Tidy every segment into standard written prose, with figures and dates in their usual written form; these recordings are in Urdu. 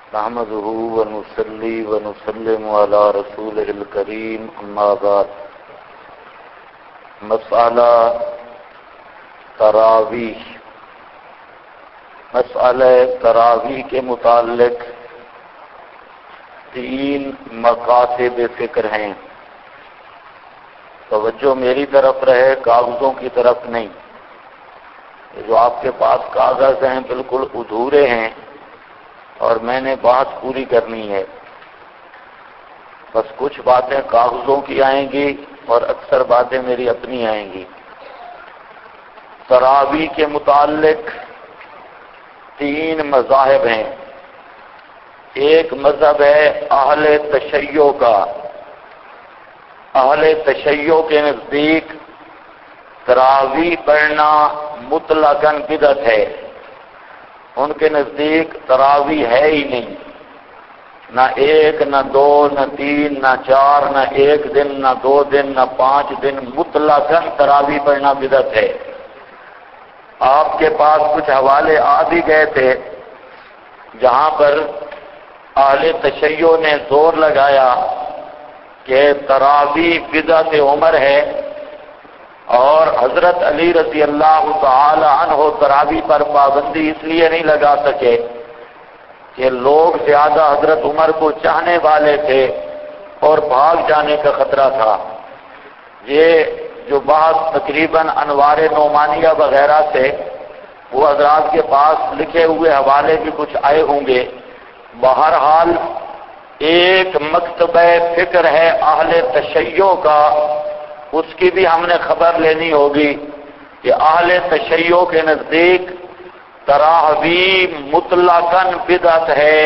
نحمده ونصلي ونسلم على رسوله الكريم اما بعد مسئلہ تراویح کے متعلق تین مقاصد فکر ہیں. توجہ میری طرف رہے، کاغذوں کی طرف نہیں. جو آپ کے پاس کاغذ ہیں بالکل ادھورے ہیں اور میں نے بات پوری کرنی ہے. بس کچھ باتیں کاغذوں کی آئیں گی اور اکثر باتیں میری اپنی آئیں گی. تراویح کے متعلق تین مذاہب ہیں. ایک مذہب ہے اہل تشیع کا. اہل تشیع کے نزدیک تراویح پڑھنا مطلقاً بدعت ہے. ان کے نزدیک تراویح ہے ہی نہیں، نہ ایک، نہ دو، نہ تین، نہ چار، نہ ایک دن، نہ 2 دن، نہ 5 دن. مطلقاً تراویح پڑھنا بدعت ہے. آپ کے پاس کچھ حوالے آ بھی گئے تھے جہاں پر اہل تشیع نے زور لگایا کہ تراویح بدعت عمر ہے، اور حضرت علی رضی اللہ تعالی عنہ تراویح پر پابندی اس لیے نہیں لگا سکے کہ لوگ زیادہ حضرت عمر کو چاہنے والے تھے اور بھاگ جانے کا خطرہ تھا. یہ جو بات تقریباً انوار نعمانیہ وغیرہ سے وہ حضرات کے پاس لکھے ہوئے حوالے بھی کچھ آئے ہوں گے. بہرحال ایک مکتبہ فکر ہے اہل تشیع کا، اس کی بھی ہم نے خبر لینی ہوگی کہ اہل تشیع کے نزدیک تراویح مطلقاً بدعت ہے،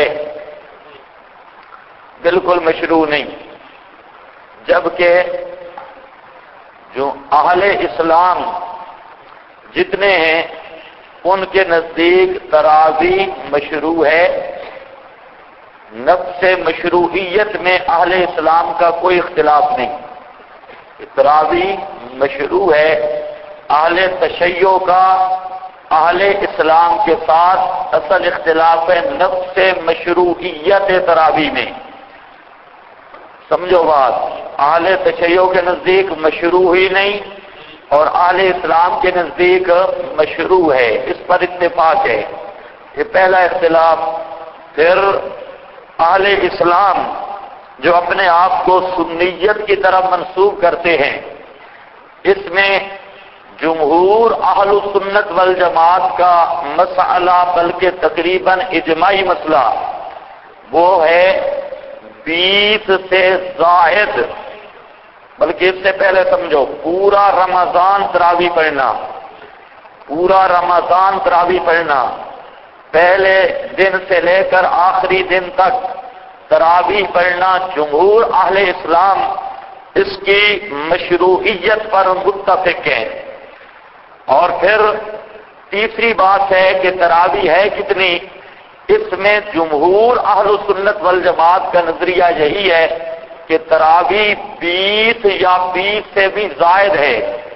بالکل مشروع نہیں. جبکہ جو اہل اسلام جتنے ہیں ان کے نزدیک تراویح مشروع ہے. نفس مشروعیت میں اہل اسلام کا کوئی اختلاف نہیں. تراویح مشروع ہے. اہل تشیع کا اہل اسلام کے ساتھ اصل اختلاف ہے نفس مشروعیت تراویح میں. سمجھو بات، اہل تشیع کے نزدیک مشروع ہی نہیں اور اہل اسلام کے نزدیک مشروع ہے. اس پر اتفاق ہے. یہ پہلا اختلاف. پھر اہل اسلام جو اپنے آپ کو سنیت کی طرف منسوب کرتے ہیں، اس میں جمہور اہل سنت والجماعت کا مسئلہ بلکہ تقریباً اجماعی مسئلہ وہ ہے 20 سے زائد، بلکہ اس سے پہلے سمجھو پورا رمضان تراویح پڑھنا، پورا رمضان تراویح پڑھنا، پہلے دن سے لے کر آخری دن تک تراویح پڑھنا. جمہور اہل اسلام اس کی مشروعیت پر متفق ہیں. اور پھر تیسری بات ہے کہ تراویح ہے کتنی، اس میں جمہور اہل سنت والجماعت کا نظریہ یہی ہے کہ تراویح 20 یا 20 سے بھی زائد ہے.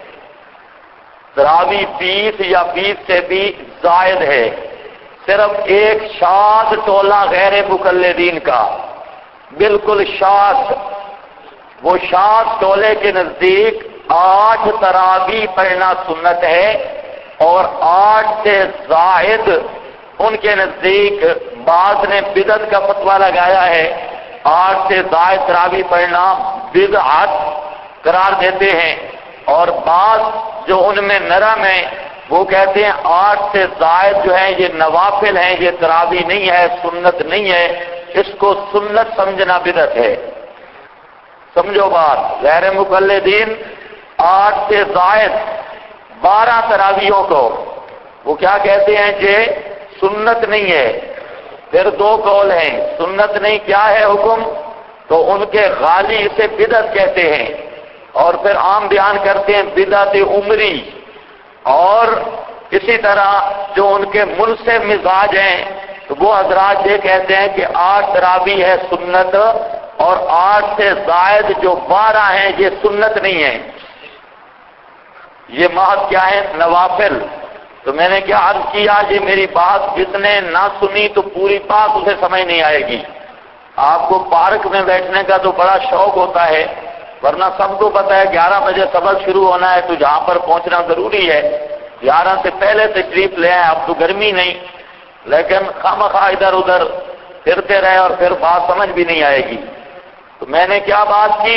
تراویح 20 یا 20 سے بھی زائد ہے. صرف ایک شاذ ٹولہ غیر مقلدین کا، بالکل شاذ، وہ شاذ ٹولے کے نزدیک 8 تراویح پڑھنا سنت ہے، اور 8 سے زائد ان کے نزدیک بعض نے بدعت کا فتویٰ لگایا ہے. 8 سے زائد تراویح پڑھنا بدعت قرار دیتے ہیں. اور بعض جو ان میں نرم ہیں وہ کہتے ہیں 8 سے زائد جو ہیں یہ نوافل ہیں، یہ تراویح نہیں ہے، سنت نہیں ہے، اس کو سنت سمجھنا بدعت ہے. سمجھو بات. غیر مقلدین 8 سے زائد 12 تراویحوں کو وہ کیا کہتے ہیں کہ سنت نہیں ہے. پھر 2 قول ہیں. سنت نہیں کیا ہے حکم، تو ان کے غالی اسے بدعت کہتے ہیں. اور پھر عام بیان کرتے ہیں بدعت عمری. اور اسی طرح جو ان کے منصف مزاج ہیں تو وہ حضرات یہ کہتے ہیں کہ 8 تراویح ہے سنت، اور 8 سے زائد جو 12 ہیں یہ سنت نہیں ہے، یہ محض کیا ہے، نوافل. تو میں نے کیا عرض کیا، جی میری بات جس نے نہ سنی تو پوری بات اسے سمجھ نہیں آئے گی۔ آپ کو پارک میں بیٹھنے کا تو بڑا شوق ہوتا ہے، ورنہ سب کو پتا ہے 11 بجے سبق شروع ہونا ہے تو جہاں پر پہنچنا ضروری ہے، 11 سے پہلے تشریف لے آئیں۔ اب تو گرمی نہیں، لیکن خواہ ادھر ادھر پھرتے رہے اور پھر بات سمجھ بھی نہیں آئے گی۔ تو میں نے کیا بات کی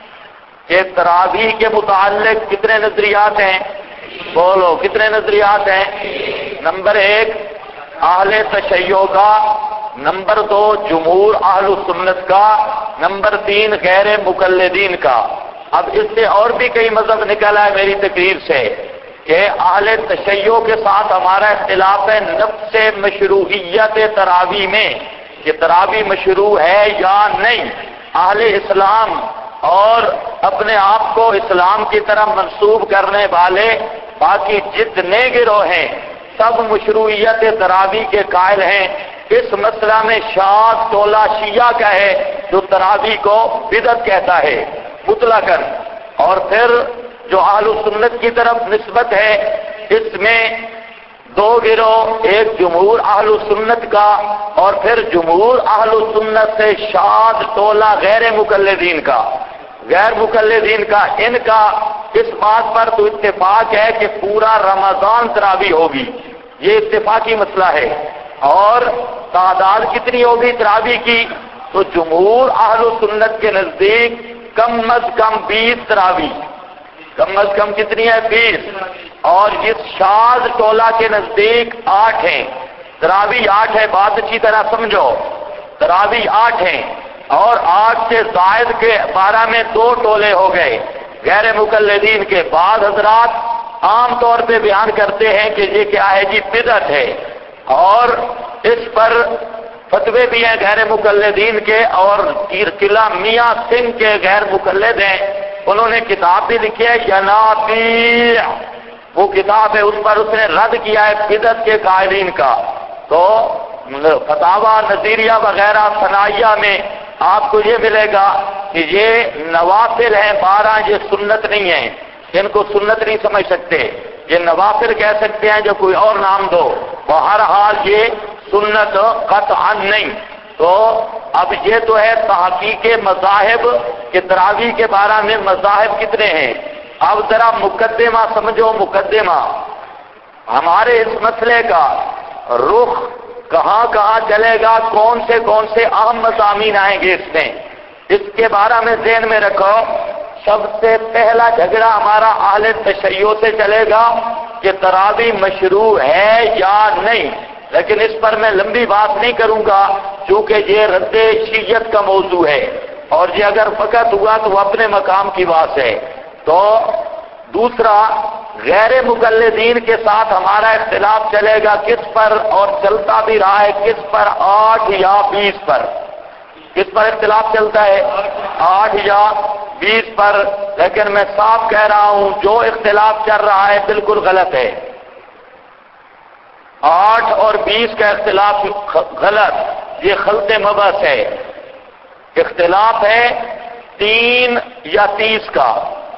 کہ تراویح کے متعلق کتنے نظریات ہیں؟ بولو کتنے نظریات ہیں؟ نمبر 1 اہل تشیع کا، نمبر 2 جمہور اہل سنت کا، نمبر 3 غیر مقلدین کا۔ اب اس سے اور بھی کئی مذہب نکل آئے میری تقریر سے کہ اہل تشیع کے ساتھ ہمارا اختلاف ہے نفس مشروعیت تراویح میں، کہ تراویح مشروع ہے یا نہیں۔ اہل اسلام اور اپنے آپ کو اسلام کی طرف منسوب کرنے والے باقی جتنے گروہ ہیں سب مشروعیت تراویح کے قائل ہیں۔ اس مسئلہ میں شاذ ٹولہ شیعہ کا ہے جو تراویح کو بدعت کہتا ہے مطلقاً، اور پھر جو اہل سنت کی طرف نسبت ہے اس میں 2 گروہ، ایک جمہور اہل سنت کا اور پھر جمہور اہل سنت سے شاذ ٹولہ غیر مقلدین کا۔ غیر مقلدین کا ان کا اس بات پر تو اتفاق ہے کہ پورا رمضان تراویح ہوگی، یہ اتفاقی مسئلہ ہے۔ اور تعداد کتنی ہوگی تراویح کی؟ تو جمہور اہل سنت کے نزدیک کم از کم 20 تراویح، کم از کم کتنی ہے؟ 20۔ اور اس شاذ ٹولہ کے نزدیک 8 ہیں، تراویح 8 ہے، بات اچھی طرح سمجھو، تراویح 8 ہیں، اور 8 سے زائد کے بارہ میں 2 ٹولے ہو گئے غیر مقلدین کے۔ بعض حضرات عام طور پہ بیان کرتے ہیں کہ یہ کیا ہے جی بدعت ہے، اور اس پر فتوے بھی ہیں غیر مقلدین کے، اور قلعہ میاں سنگھ کے غیر مقلد ہیں، انہوں نے کتاب بھی لکھی ہے ینابیع، وہ کتاب ہے، اس پر اس نے رد کیا ہے بدعت کے قائلین کا۔ تو فتاوی نظیریہ وغیرہ ثنائیہ میں آپ کو یہ ملے گا کہ یہ نوافل ہیں 12، یہ سنت نہیں ہیں، ان کو سنت نہیں سمجھ سکتے، یہ نوافل کہہ سکتے ہیں جو کوئی اور نام دو، بہرحال یہ سنت قطعا نہیں۔ تو اب یہ تو ہے تحقیق مذاہب کہ تراویح کے بارے میں مذاہب کتنے ہیں۔ اب ذرا مقدمہ سمجھو، مقدمہ ہمارے اس مسئلے کا رخ کہاں کہاں چلے گا، کون سے اہم مضامین آئیں گے اس میں، اس کے بارے میں ذہن میں رکھو۔ سب سے پہلا جھگڑا ہمارا اہل تشیع سے چلے گا کہ تراویح مشروع ہے یا نہیں، لیکن اس پر میں لمبی بات نہیں کروں گا چونکہ یہ رد شیعت کا موضوع ہے، اور یہ اگر فقط ہوا تو وہ اپنے مقام کی بات ہے۔ تو دوسرا غیر مقلدین کے ساتھ ہمارا اختلاف چلے گا کس پر، اور چلتا بھی رہا ہے کس پر، 8 یا 20 پر۔ کس پر اختلاف چلتا ہے؟ 8 یا 20 پر۔ لیکن میں صاف کہہ رہا ہوں جو اختلاف چل رہا ہے بالکل غلط ہے، 8 اور 20 کا اختلاف غلط، یہ خلط مبحث ہے۔ اختلاف ہے 3 یا 30 کا۔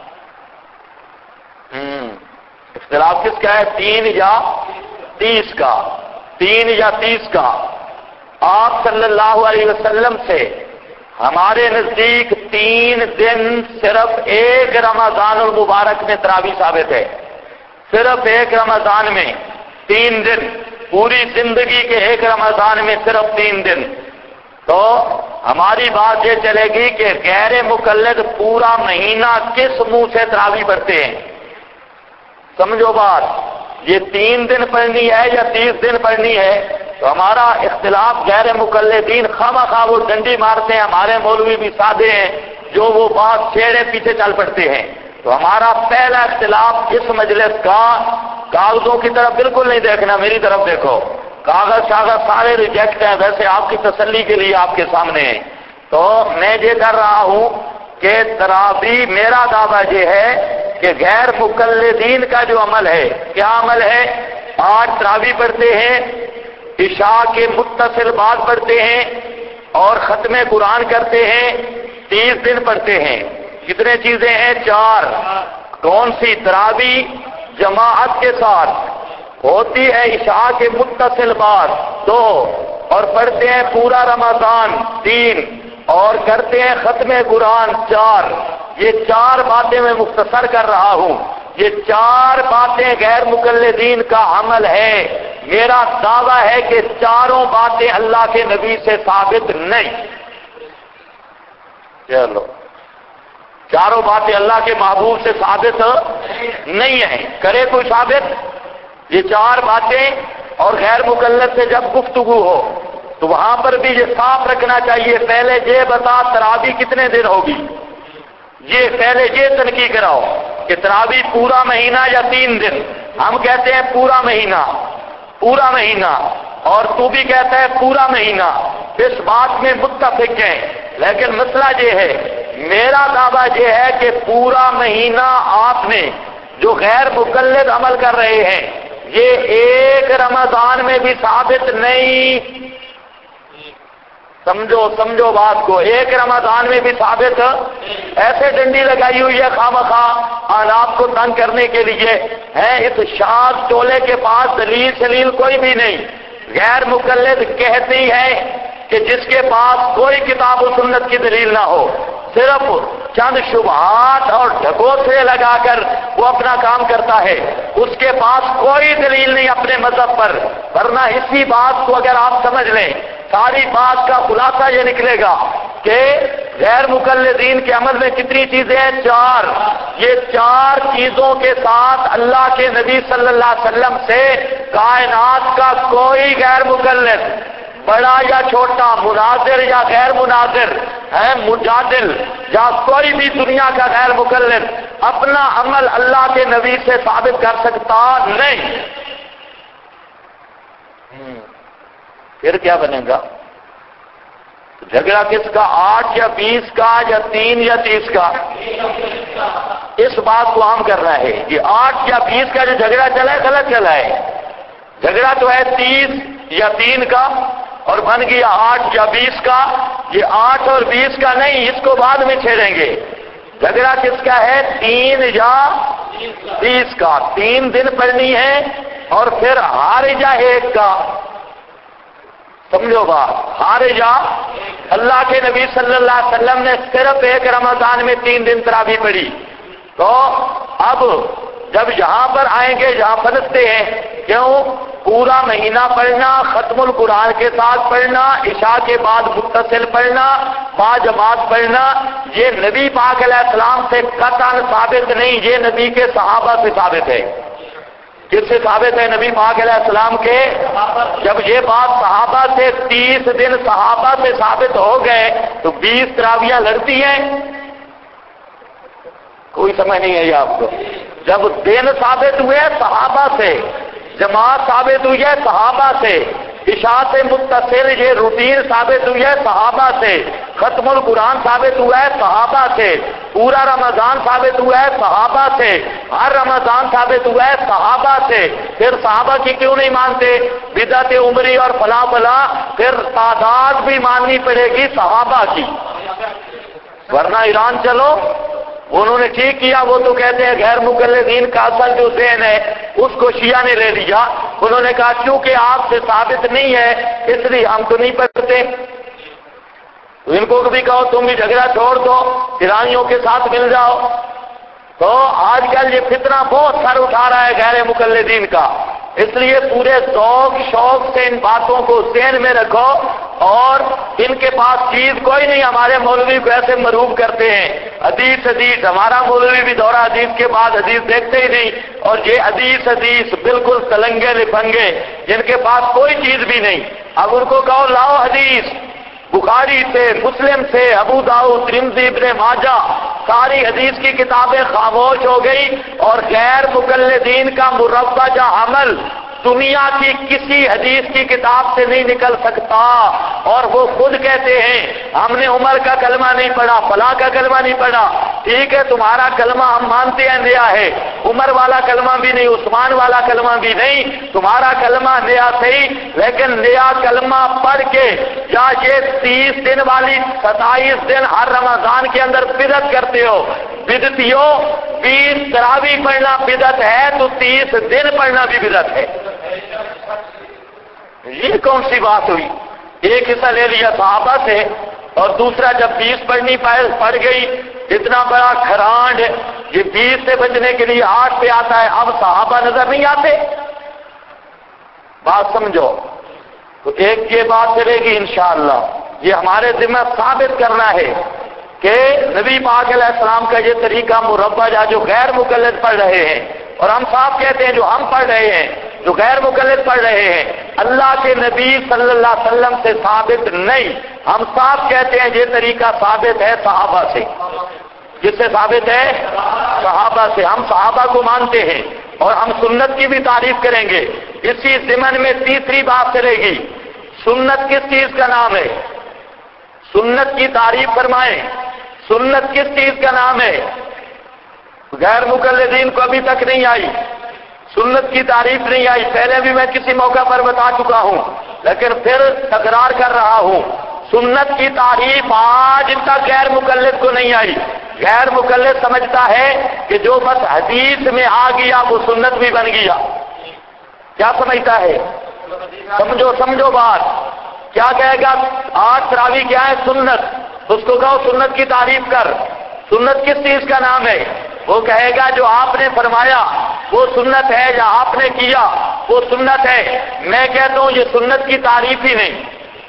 اختلاف کس کا ہے؟ 3 یا 30 کا، 3 یا 30 کا۔ آپ صلی اللہ علیہ وسلم سے ہمارے نزدیک 3 دن صرف ایک رمضان المبارک میں تراویح ثابت ہے، صرف ایک رمضان میں 3 دن، پوری زندگی کے ایک رمضان میں صرف 3 دن۔ تو ہماری بات یہ چلے گی کہ غیر مقلد پورا مہینہ کس منہ سے تراویح پڑھتے ہیں؟ سمجھو بات، یہ 3 دن پڑھنی ہے یا 30 دن پڑھنی ہے؟ تو ہمارا اختلاف غیر مقلدین خواہ وہ ڈنڈی مارتے ہیں، ہمارے مولوی بھی سادے ہیں جو وہ بات چھیڑے پیچھے چل پڑتے ہیں۔ تو ہمارا پہلا اختلاف اس مجلس کا، کاغذوں کی طرف بالکل نہیں دیکھنا، میری طرف دیکھو، کاغذ سارے ریجیکٹ ہیں، ویسے آپ کی تسلی کے لیے آپ کے سامنے ہیں۔ تو میں یہ کر رہا ہوں کہ تراویح، میرا دعویٰ یہ ہے کہ غیر مقلدین کا جو عمل ہے، کیا عمل ہے؟ 8 تراویح پڑھتے ہیں، عشاء کے متصل بعد پڑھتے ہیں، اور ختم قرآن کرتے ہیں، 30 دن پڑھتے ہیں۔ کتنے چیزیں ہیں؟ 4۔ کون سی؟ تراویح جماعت کے ساتھ، ہوتی ہے عشاء کے متصل بعد 2، اور پڑھتے ہیں پورا رمضان 3، اور کرتے ہیں ختم قرآن 4۔ یہ 4 باتیں میں مختصر کر رہا ہوں، یہ 4 باتیں غیر مقلدین کا عمل ہے۔ میرا دعویٰ ہے کہ چاروں باتیں اللہ کے نبی سے ثابت نہیں۔ چلو، چاروں باتیں اللہ کے محبوب سے ثابت نہیں ہیں، کرے کوئی ثابت؟ یہ 4 باتیں اور غیر مقلد سے جب گفتگو ہو تو وہاں پر بھی یہ صاف رکھنا چاہیے، پہلے یہ بتا تراویح کتنے دن ہوگی، یہ پہلے یہ تنقید کراؤ کہ تراویح پورا مہینہ یا 3 دن۔ ہم کہتے ہیں پورا مہینہ، پورا مہینہ، اور تو بھی کہتا ہے پورا مہینہ، اس بات میں متفق ہیں۔ لیکن مسئلہ یہ ہے، میرا دعویٰ یہ ہے کہ پورا مہینہ آپ نے جو غیر مقلد عمل کر رہے ہیں، یہ ایک رمضان میں بھی ثابت نہیں۔ سمجھو بات کو، ایک رمضان میں بھی ثابت ایسے ڈنڈی لگائی ہوئی ہے خواہ آپ کو تنگ کرنے کے لیے ہے۔ اس شاذ ٹولے کے پاس دلیل شلیل کوئی بھی نہیں۔ غیر مقلد کہتی ہے کہ جس کے پاس کوئی کتاب و سنت کی دلیل نہ ہو، صرف چند شبہات اور ڈھکوسلے لگا کر وہ اپنا کام کرتا ہے، اس کے پاس کوئی دلیل نہیں اپنے مذہب پر۔ ورنہ اسی بات کو اگر آپ سمجھ لیں، ساری بات کا خلاصہ یہ نکلے گا کہ غیر مقلدین کے عمل میں کتنی چیزیں ہیں؟ 4۔ یہ 4 چیزوں کے ساتھ اللہ کے نبی صلی اللہ علیہ وسلم سے کائنات کا کوئی غیر مقلد، بڑا یا چھوٹا، مناظر یا غیر مناظر، ہے مجادل یا کوئی بھی دنیا کا غیر مقلد، اپنا عمل اللہ کے نبی سے ثابت کر سکتا نہیں۔ پھر کیا بنے گا؟ جھگڑا کس کا؟ 8 یا 20 کا، یا 3 یا 30 کا؟ اس بات کو عام کرنا ہے۔ یہ 8 یا 20 کا جو جھگڑا چلا ہے غلط چلا ہے۔ جھگڑا تو ہے 30 یا 3 کا، اور بن گیا 8 یا 20 کا۔ یہ 8 اور 20 کا نہیں، اس کو بعد میں چھیڑیں گے۔ جھگڑا کس کا ہے؟ 3 یا 30 کا۔ 3 دن پڑھنی ہے، اور پھر ہارجہ 1 کا۔ سمجھو بات، ہارجہ اللہ کے نبی صلی اللہ علیہ وسلم نے صرف ایک رمضان میں 3 دن تراویح پڑھی۔ تو اب جب یہاں پر آئیں گے، یہاں پھنستے ہیں، کیوں؟ پورا مہینہ پڑھنا، ختم القرآن کے ساتھ پڑھنا، عشاء کے بعد متصل پڑھنا، با جماعت پڑھنا، یہ نبی پاک علیہ السلام سے قطعاً ثابت نہیں، یہ نبی کے صحابہ سے ثابت ہے۔ کس سے ثابت ہے؟ نبی پاک علیہ السلام کے۔ جب یہ بات صحابہ سے 30 دن صحابہ سے ثابت ہو گئے تو 20 تراویحیں لڑتی ہیں؟ کوئی سمجھ نہیں ہے آپ کو۔ جب دن ثابت ہوئے صحابہ سے، جماعت ثابت ہوئی ہے صحابہ سے، عشاء سے متصل یہ روٹین ثابت ہوئی ہے صحابہ سے، ختم القرآن ثابت ہوا ہے صحابہ سے، پورا رمضان ثابت ہوا ہے صحابہ سے، ہر رمضان ثابت ہوا ہے صحابہ سے، پھر صحابہ کی کیوں نہیں مانتے؟ بدعت عمری اور فلاں فلاں، پھر تعداد بھی ماننی پڑے گی صحابہ کی۔ ورنہ ایران چلو، انہوں نے ٹھیک کیا، وہ تو کہتے ہیں غیر مقلدین کا اصل جو ذہن ہے اس کو شیعہ نے لے لیا۔ انہوں نے کہا کیونکہ آپ سے ثابت نہیں ہے اس لیے ہم تو نہیں پڑھتے۔ تو ان کو بھی کہو تم بھی جھگڑا چھوڑ دو، ایرانیوں کے ساتھ مل جاؤ۔ تو آج کل یہ فتنہ بہت سر اٹھا رہا ہے غیر مقلدین کا، اس لیے پورے ذوق شوق سے ان باتوں کو ذہن میں رکھو، اور ان کے پاس چیز کوئی نہیں۔ ہمارے مولوی کو ایسے مروب کرتے ہیں، حدیث حدیث، ہمارا مولوی بھی دورہ حدیث کے بعد حدیث دیکھتے ہی نہیں، اور یہ حدیث حدیث بالکل تلنگے لپنگے جن کے پاس کوئی چیز بھی نہیں۔ اب ان کو کہو لاؤ حدیث، بخاری سے، مسلم سے، ابو داؤد، ترمذی، ابن ماجہ، ساری حدیث کی کتابیں خاموش ہو گئی، اور غیر مقلدین کا مروجہ عمل دنیا کی کسی حدیث کی کتاب سے نہیں نکل سکتا۔ اور وہ خود کہتے ہیں ہم نے عمر کا کلمہ نہیں پڑھا، فلاں کا کلمہ نہیں پڑھا۔ ٹھیک ہے، تمہارا کلمہ ہم مانتے ہیں نیا ہے، عمر والا کلمہ بھی نہیں، عثمان والا کلمہ بھی نہیں، تمہارا کلمہ نیا صحیح، لیکن نیا کلمہ پڑھ کے یا یہ 30 دن والی 27 دن ہر رمضان کے اندر بدعت کرتے ہو۔ بدعتیوں، 20 تراویح پڑھنا بدعت ہے تو 30 دن پڑھنا بھی بدعت ہے۔ یہ کون سی بات ہوئی؟ ایک حصہ لے لیا صحابہ سے اور دوسرا جب 20 پڑھنی پڑ گئی، اتنا بڑا کھرانڈ یہ 20 سے بچنے کے لیے 8 پہ آتا ہے، اب صحابہ نظر نہیں آتے؟ بات سمجھو، تو ایک یہ بات چلے گی انشاءاللہ، یہ ہمارے ذمہ ثابت کرنا ہے کہ نبی پاک علیہ السلام کا یہ طریقہ مربع جو غیر مقلد پڑھ رہے ہیں، اور ہم صاحب کہتے ہیں جو ہم پڑھ رہے ہیں، جو غیر مقلد پڑھ رہے ہیں، اللہ کے نبی صلی اللہ علیہ وسلم سے ثابت نہیں، ہم صاحب کہتے ہیں یہ طریقہ ثابت ہے صحابہ سے۔ جس سے ثابت ہے؟ صحابہ سے۔ ہم صحابہ کو مانتے ہیں اور ہم سنت کی بھی تعریف کریں گے۔ اسی ضمن میں تیسری بات چلے گی، سنت کس چیز کا نام ہے؟ سنت کی تعریف فرمائیں، سنت کس چیز کا نام ہے؟ غیر مقلدین کو ابھی تک نہیں آئی، سنت کی تعریف نہیں آئی، پہلے بھی میں کسی موقع پر بتا چکا ہوں لیکن پھر تکرار کر رہا ہوں، سنت کی تعریف آج تک غیر مقلد کو نہیں آئی۔ غیر مقلد سمجھتا ہے کہ جو بس حدیث میں آ گیا وہ سنت بھی بن گیا۔ کیا سمجھتا ہے؟ سمجھو بات، کیا کہے گا؟ آج تراویح کیا ہے؟ سنت۔ اس کو کہو سنت کی تعریف کر، سنت کس چیز کا نام ہے؟ وہ کہے گا جو آپ نے فرمایا وہ سنت ہے، یا آپ نے کیا وہ سنت ہے۔ میں کہتا ہوں یہ سنت کی تعریف ہی نہیں،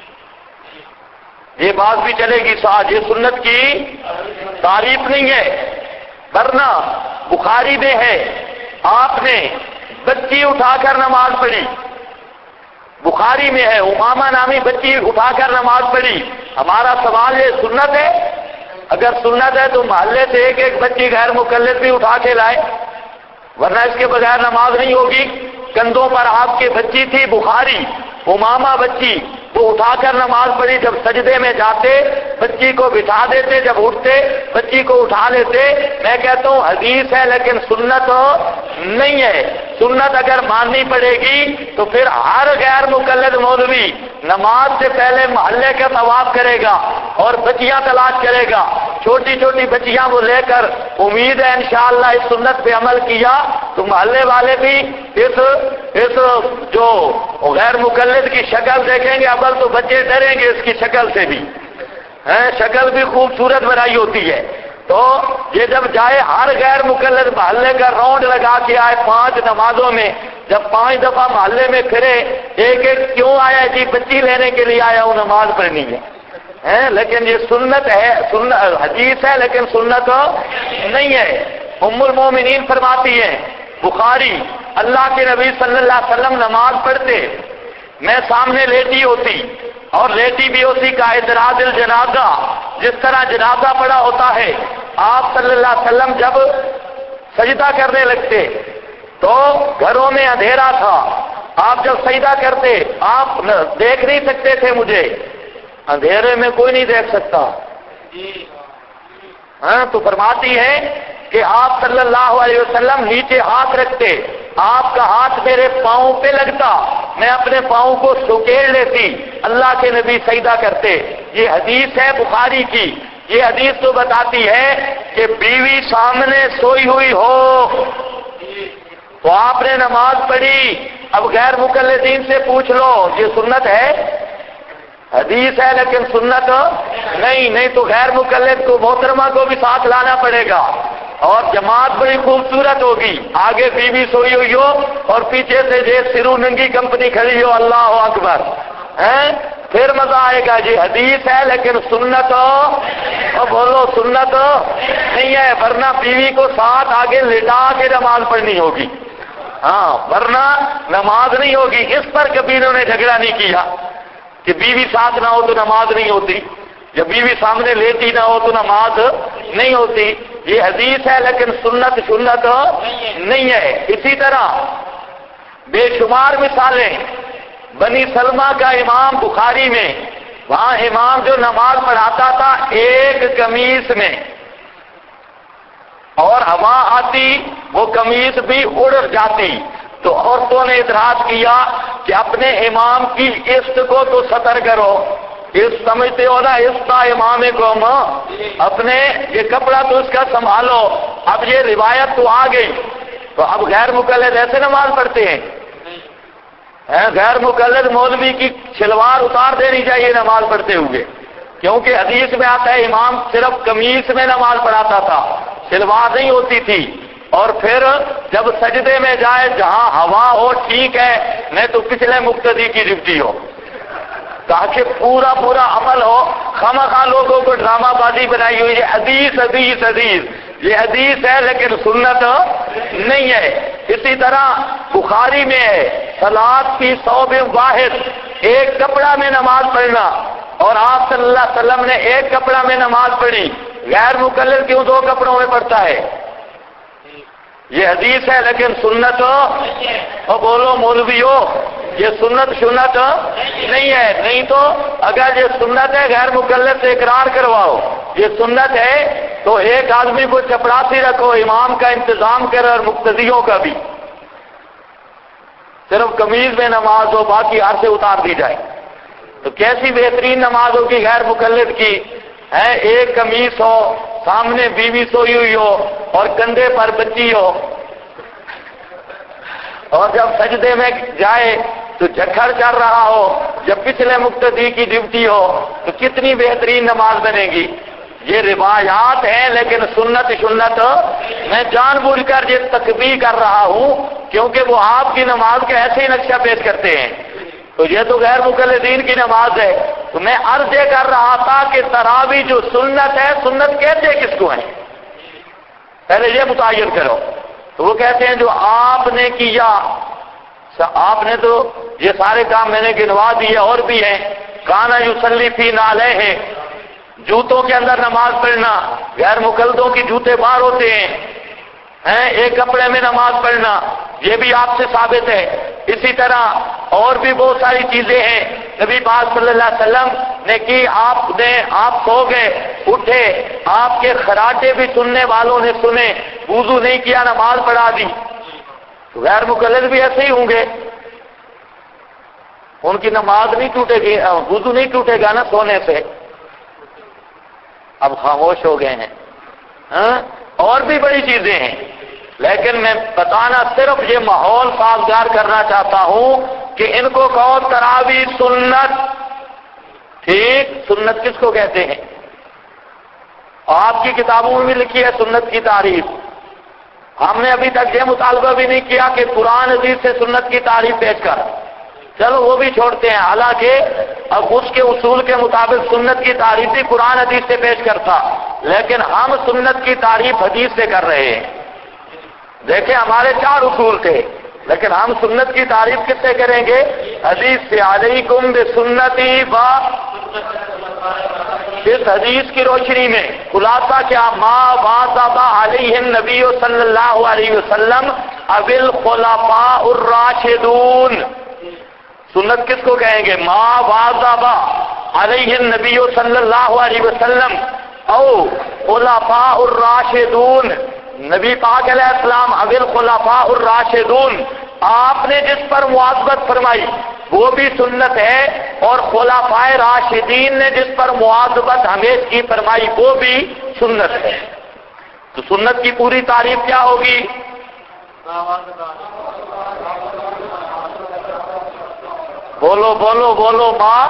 یہ بات بھی چلے گی ساتھ، یہ سنت کی تعریف نہیں ہے، ورنہ بخاری میں ہے آپ نے بچی اٹھا کر نماز پڑھی، بخاری میں ہے امامہ نامی بچی اٹھا کر نماز پڑھی۔ ہمارا سوال یہ سنت ہے؟ اگر سنت ہے تو محلے سے ایک ایک بچی غیر مقلد بھی اٹھا کے لائے، ورنہ اس کے بغیر نماز نہیں ہوگی۔ کندھوں پر آپ کی بچی تھی بخاری، امامہ بچی، وہ اٹھا کر نماز پڑھی، جب سجدے میں جاتے بچی کو بٹھا دیتے، جب اٹھتے بچی کو اٹھا لیتے۔ میں کہتا ہوں حدیث ہے لیکن سنت نہیں ہے۔ سنت اگر ماننی پڑے گی تو پھر ہر غیر مقلد مولوی نماز سے پہلے محلے کا طواف کرے گا اور بچیاں تلاش کرے گا، چھوٹی چھوٹی بچیاں وہ لے کر، امید ہے انشاءاللہ اس سنت پہ عمل کیا تو محلے والے بھی اس جو غیر مقلد کی شکل دیکھیں گے، اول تو بچے ڈریں گے اس کی شکل سے بھی، شکل بھی خوبصورت بنائی ہوتی ہے۔ تو یہ جب جائے ہر غیر مقلد محلے کا راؤنڈ لگا کے آئے 5 نمازوں میں، جب 5 دفعہ محلے میں پھرے، ایک ایک کیوں آیا جی؟ بچی لینے کے لیے آیا ہوں، نماز پڑھنی ہے، لیکن یہ سنت ہے، حدیث ہے لیکن سنت نہیں ہے۔ ام المومنین فرماتی ہے بخاری، اللہ کے نبی صلی اللہ علیہ وسلم نماز پڑھتے، میں سامنے لیٹی ہوتی اور لیٹی بھی ہوتی کا ادراج الجنازہ، جس طرح جنازہ پڑا ہوتا ہے۔ آپ صلی اللہ علیہ وسلم جب سجدہ کرنے لگتے تو گھروں میں اندھیرا تھا، آپ جب سجدہ کرتے آپ دیکھ نہیں سکتے تھے مجھے، اندھیرے میں کوئی نہیں دیکھ سکتا، تو فرماتی ہے کہ آپ صلی اللہ علیہ وسلم نیچے ہاتھ رکھتے، آپ کا ہاتھ میرے پاؤں پہ لگتا، میں اپنے پاؤں کو سکیڑ لیتی، اللہ کے نبی سجدہ کرتے۔ یہ حدیث ہے بخاری کی۔ یہ حدیث تو بتاتی ہے کہ بیوی سامنے سوئی ہوئی ہو تو آپ نے نماز پڑھی، اب غیر مقلدین سے پوچھ لو یہ سنت ہے؟ حدیث ہے لیکن سنت نہیں تو غیر مقلد کو محترمہ کو بھی ساتھ لانا پڑے گا، اور جماعت بڑی خوبصورت ہوگی، آگے بیوی سوئی ہوئی ہو اور پیچھے سے یہ سرو ننگی کمپنی کھڑی ہو، اللہ اکبر، پھر مزہ آئے گا۔ جی حدیث ہے لیکن سنت بولو سنت نہیں ہے، ورنہ بیوی کو ساتھ آگے لٹا کے نماز پڑھنی ہوگی، ورنہ نماز نہیں ہوگی۔ اس پر کبھی انہوں نے جھگڑا نہیں کیا کہ بیوی ساتھ نہ ہو تو نماز نہیں ہوتی، جب بیوی سامنے لیتی نہ ہو تو نماز نہیں ہوتی۔ یہ حدیث ہے لیکن سنت نہیں ہے۔ اسی طرح بے شمار مثالیں، بنی سلمہ کا امام بخاری میں، وہاں امام جو نماز پڑھاتا تھا ایک قمیص میں، اور ہوا آتی وہ قمیص بھی اڑ جاتی، تو عورتوں نے اعتراض کیا کہ اپنے امام کی عزت کو تو ستر کرو، اس سمجھتے ہو نا اس کا امام قوم، اپنے یہ کپڑا تو اس کا سنبھالو۔ اب یہ روایت تو آ گئی، تو اب غیر مقلد ایسے نماز پڑھتے ہیں؟ غیر مقلد مولوی کی شلوار اتار دینی چاہیے نماز پڑھتے ہوئے، کیونکہ حدیث میں آتا ہے امام صرف قمیص میں نماز پڑھاتا تھا، شلوار نہیں ہوتی تھی۔ اور پھر جب سجدے میں جائے جہاں ہوا ہو ٹھیک ہے، نہیں تو پچھلے مقتدی کی ڈیوٹی ہو، تاکہ پورا پورا عمل ہو۔ خواہ لوگوں کو ڈرامہ بازی بنائی ہوئی ہے، حدیث حدیث حدیث، یہ حدیث ہے لیکن سنت نہیں ہے۔ اسی طرح بخاری میں ہے صلاۃ فی ثوب واحد، ایک کپڑا میں نماز پڑھنا، اور آپ صلی اللہ علیہ وسلم نے ایک کپڑا میں نماز پڑھی، غیر مقلد کیوں دو کپڑوں میں پڑھتا ہے؟ یہ حدیث ہے لیکن سنت اور بولو مولویو یہ سنت نہیں ہے۔ نہیں تو اگر یہ سنت ہے غیر مقلد سے اقرار کرواؤ، یہ سنت ہے تو ایک آدمی کو چپڑاسی رکھو، امام کا انتظام کرو اور مقتدیوں کا بھی، صرف قمیض میں نماز ہو باقی ہر سے اتار دی جائے، تو کیسی بہترین نماز ہوگی غیر مقلد کی ہے؟ ایک قمیص ہو، سامنے بیوی سوئی ہوئی ہو اور کندھے پر بچی ہو، اور جب سجدے میں جائے تو جھکڑ چل رہا ہو، جب پچھلے مقتدی کی ڈیوٹی ہو، تو کتنی بہترین نماز بنے گی۔ یہ روایات ہیں لیکن سنت میں جان بوجھ کر یہ تکبیر کر رہا ہوں کیونکہ وہ آپ کی نماز کا ایسے ہی نقشہ پیش کرتے ہیں، تو یہ تو غیر مقلدین کی نماز ہے۔ تو میں عرض یہ کر رہا تھا کہ تراویح جو سنت ہے، سنت کہتے کس کو ہیں؟ پہلے یہ متعین کرو۔ تو وہ کہتے ہیں جو آپ نے کیا، آپ نے تو یہ سارے کام میں نے گنوا دیے، اور بھی ہیں۔ کانا یصلی فی نعلیہ، جوتوں کے اندر نماز پڑھنا، غیر مقلدوں کی جوتے باہر ہوتے ہیں، ایک کپڑے میں نماز پڑھنا، یہ بھی آپ سے ثابت ہے۔ اسی طرح اور بھی بہت ساری چیزیں ہیں نبی پاک صلی اللہ علیہ وسلم نے کی، آپ سو گئے اٹھے، آپ کے خراٹے بھی سننے والوں نے سنے، وضو نہیں کیا نماز پڑھا دی، تو غیر مقلد بھی ایسے ہی ہوں گے، ان کی نماز نہیں ٹوٹے گی، وضو نہیں ٹوٹے گا نا سونے سے۔ اب خاموش ہو گئے ہیں۔ اور بھی بڑی چیزیں ہیں لیکن میں بتانا صرف یہ ماحول سازگار کرنا چاہتا ہوں کہ ان کو کہو تراویح سنت، ٹھیک؟ سنت کس کو کہتے ہیں؟ آپ کی کتابوں میں بھی لکھی ہے سنت کی تعریف، ہم نے ابھی تک یہ مطالبہ بھی نہیں کیا کہ قرآن حدیث سے سنت کی تعریف پیش کر، چلو وہ بھی چھوڑتے ہیں، حالانکہ اب اس کے اصول کے مطابق سنت کی تعریف بھی قرآن حدیث سے پیش کرتا، لیکن ہم سنت کی تعریف حدیث سے کر رہے ہیں۔ دیکھیں ہمارے 4 اصول تھے لیکن ہم سنت کی تعریف کس سے کریں گے؟ حدیث سے۔ علیکم بسنتی و، اس حدیث کی روشنی میں خلاصہ کیا؟ ما واظب علیہ النبی صلی اللہ علیہ وسلم او الخلفاء الراشدون، سنت کس کو کہیں گے؟ ما واظب علیہ النبی صلی اللہ علیہ وسلم او خلفاء الراشدون، نبی پاک علیہ السلام او الخلفاء الراشدون، آپ نے جس پر مواظبت فرمائی وہ بھی سنت ہے، اور خلفاء راشدین نے جس پر مواظبت ہمیشہ کی فرمائی وہ بھی سنت ہے۔ تو سنت کی پوری تعریف کیا ہوگی؟ بولو بولو بولو، ماں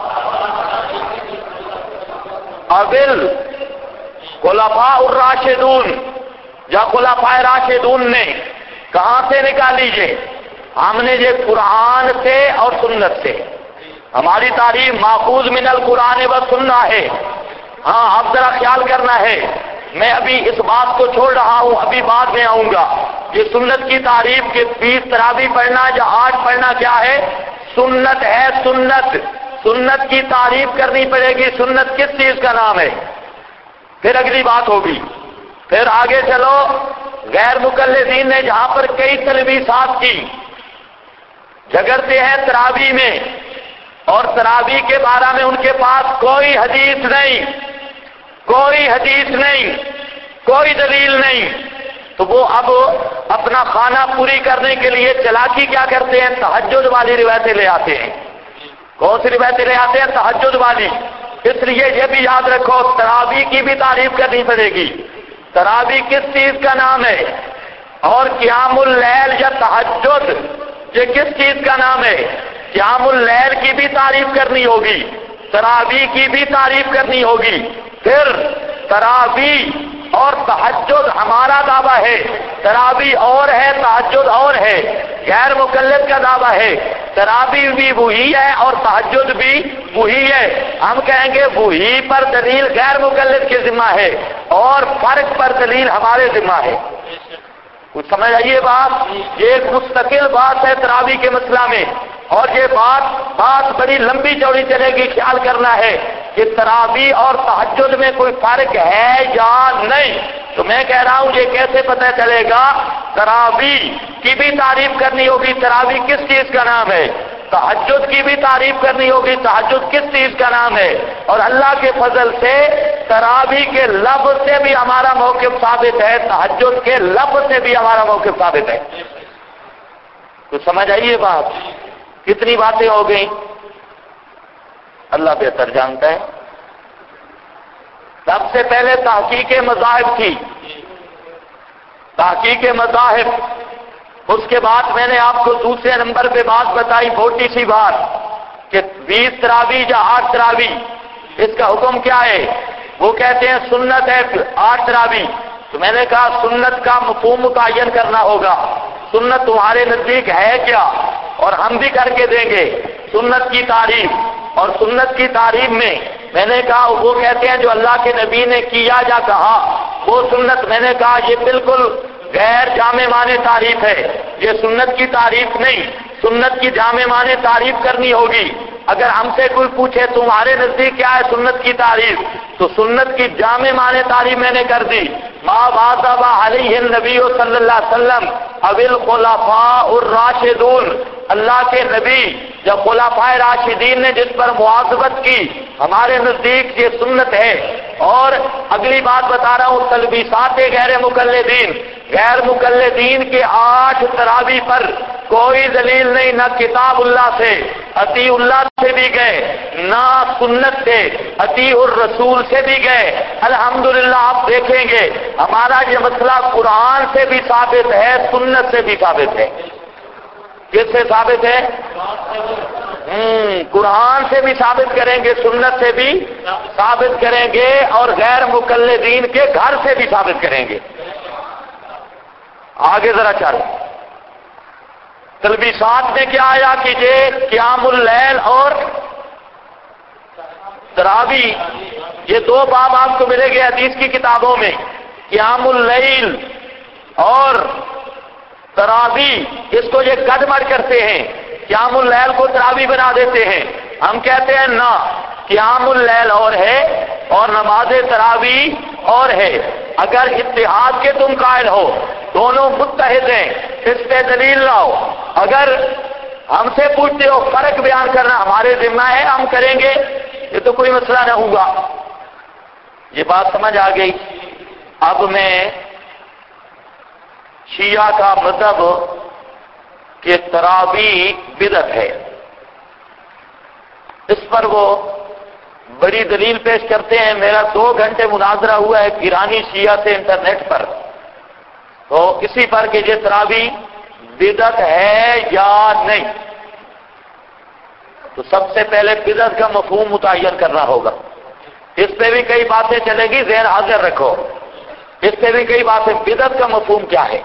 ابل خلفاء الراشدون، یا خلفاء راشدون نے کہاں سے نکالیجئے؟ ہم نے یہ قرآن سے اور سنت سے، ہماری تعریف ماخوذ من القرآن و سنہ ہے۔ ہاں اب ذرا خیال کرنا ہے، میں ابھی اس بات کو چھوڑ رہا ہوں، ابھی بعد میں آؤں گا۔ یہ سنت کی تعریف کے 20 تراویح پڑھنا یا 8 پڑھنا کیا ہے؟ سنت ہے، سنت۔ سنت کی تعریف کرنی پڑے گی، سنت کس چیز کا نام ہے؟ پھر اگلی بات ہوگی۔ پھر آگے چلو، غیر مقلدین نے جہاں پر کئی تلبیسات کی، جھگڑتے ہیں تراویح میں، اور تراویح کے بارے میں ان کے پاس کوئی حدیث نہیں، کوئی حدیث نہیں، کوئی دلیل نہیں، تو وہ اب اپنا خانہ پوری کرنے کے لیے چلاکی کیا کرتے ہیں؟ تہجد والی روایتیں لے آتے ہیں۔ کون سی روایتیں لے آتے ہیں؟ تہجد والی۔ اس لیے یہ بھی یاد رکھو تراویح کی بھی تعریف کرنی پڑے گی، تراویح کس چیز کا نام ہے؟ اور قیام اللیل یا تہجد یہ کس چیز کا نام ہے؟ قیام اللیل کی بھی تعریف کرنی ہوگی، تراویح کی بھی تعریف کرنی ہوگی. پھر تراویح اور تہجد ہمارا دعویٰ ہے، تراویح اور ہے، تہجد اور ہے. غیر مقلد کا دعویٰ ہے تراویح بھی وہی ہے اور تہجد بھی وہی ہے. ہم کہیں گے وہی پر دلیل غیر مقلد کے ذمہ ہے اور فرق پر دلیل ہمارے ذمہ ہے. کچھ سمجھ آئیے بات؟ یہ ایک مستقل بات ہے تراویح کے مسئلہ میں، اور یہ بات بڑی لمبی چوڑی چلے گی. خیال کرنا ہے کہ تراویح اور تہجد میں کوئی فرق ہے یا نہیں. تو میں کہہ رہا ہوں یہ کیسے پتہ چلے گا؟ تراویح کی بھی تعریف کرنی ہوگی، تراویح کس چیز کا نام ہے. تہجد کی بھی تعریف کرنی ہوگی، تہجد کس چیز کا نام ہے. اور اللہ کے فضل سے تراویح کے لفظ سے بھی ہمارا موقف ثابت ہے، تہجد کے لفظ سے بھی ہمارا موقف ثابت ہے. تو سمجھ آئیے بات؟ کتنی باتیں ہو گئیں؟ اللہ بہتر جانتا ہے. سب سے پہلے تحقیق مذاہب تھی، تحقیق مذاہب. اس کے بعد میں نے آپ کو دوسرے نمبر پہ بات بتائی، چھوٹی سی بات، کہ 20 تراویح یا 8 تراویح، اس کا حکم کیا ہے؟ وہ کہتے ہیں سنت ہے 8 تراویح. تو میں نے کہا سنت کا مفہوم متعین کرنا ہوگا. سنت تمہارے نزدیک ہے کیا؟ اور ہم بھی کر کے دیں گے سنت کی تعریف. اور سنت کی تعریف میں نے کہا وہ کہتے ہیں جو اللہ کے نبی نے کیا یا کہا وہ سنت. میں نے کہا یہ بالکل غیر جامع معنی تعریف ہے، یہ سنت کی تعریف نہیں. سنت کی جامع معنی تعریف کرنی ہوگی. اگر ہم سے کوئی پوچھے تمہارے نزدیک کیا ہے سنت کی تعریف، تو سنت کی جامع معنی تعریف میں نے کر دی. ما واظب علیہ النبی صلی اللہ علیہ وسلم او الخلفاء الراشدون. اللہ کے نبی جب خلفائے راشدین نے جس پر مواظبت کی ہمارے نزدیک یہ سنت ہے. اور اگلی بات بتا رہا ہوں، تلبیسات غیر مقلدین. غیر مقلدین کے 8 تراویح پر کوئی دلیل نہیں، نہ کتاب اللہ سے اطیع اللہ سے بھی گئے، نہ سنت سے اطیع الرسول سے بھی گئے. الحمدللہ آپ دیکھیں گے ہمارا یہ مسئلہ قرآن سے بھی ثابت ہے، سنت سے بھی ثابت ہے. کس سے ثابت ہے؟ قرآن سے بھی ثابت کریں گے، سنت سے بھی ثابت کریں گے، اور غیر مقلدین کے گھر سے بھی ثابت کریں گے. آگے ذرا چل. تلبیسات میں کیا آیا کہ یہ قیام اللیل اور تراویح، یہ 2 باب آپ کو ملے گے حدیث کی کتابوں میں. قیام اللیل اور تراویح، اس کو یہ گڑبڑ کرتے ہیں، قیام اللیل کو تراویح بنا دیتے ہیں. ہم کہتے ہیں نہ، قیام اللیل اور ہے اور نماز تراویح اور ہے. اگر اتحاد کے تم قائل ہو، دونوں متحد ہیں، اس پہ دلیل لاؤ. اگر ہم سے پوچھتے ہو فرق بیان کرنا ہمارے ذمہ ہے، ہم کریں گے، یہ تو کوئی مسئلہ نہ ہوگا. یہ بات سمجھ آ گئی. اب میں شیعہ کا مذہب کہ تراویح بدعت ہے، اس پر وہ بڑی دلیل پیش کرتے ہیں. میرا 2 گھنٹے مناظرہ ہوا ہے ایرانی شیعہ سے انٹرنیٹ پر، تو اسی پر کہ یہ تراویح بدعت ہے یا نہیں. تو سب سے پہلے بدعت کا مفہوم متعین کرنا ہوگا. اس پہ بھی کئی باتیں چلے گی، ذہن حاضر رکھو. اس پہ بھی کئی باتیں. بدعت کا مفہوم کیا ہے؟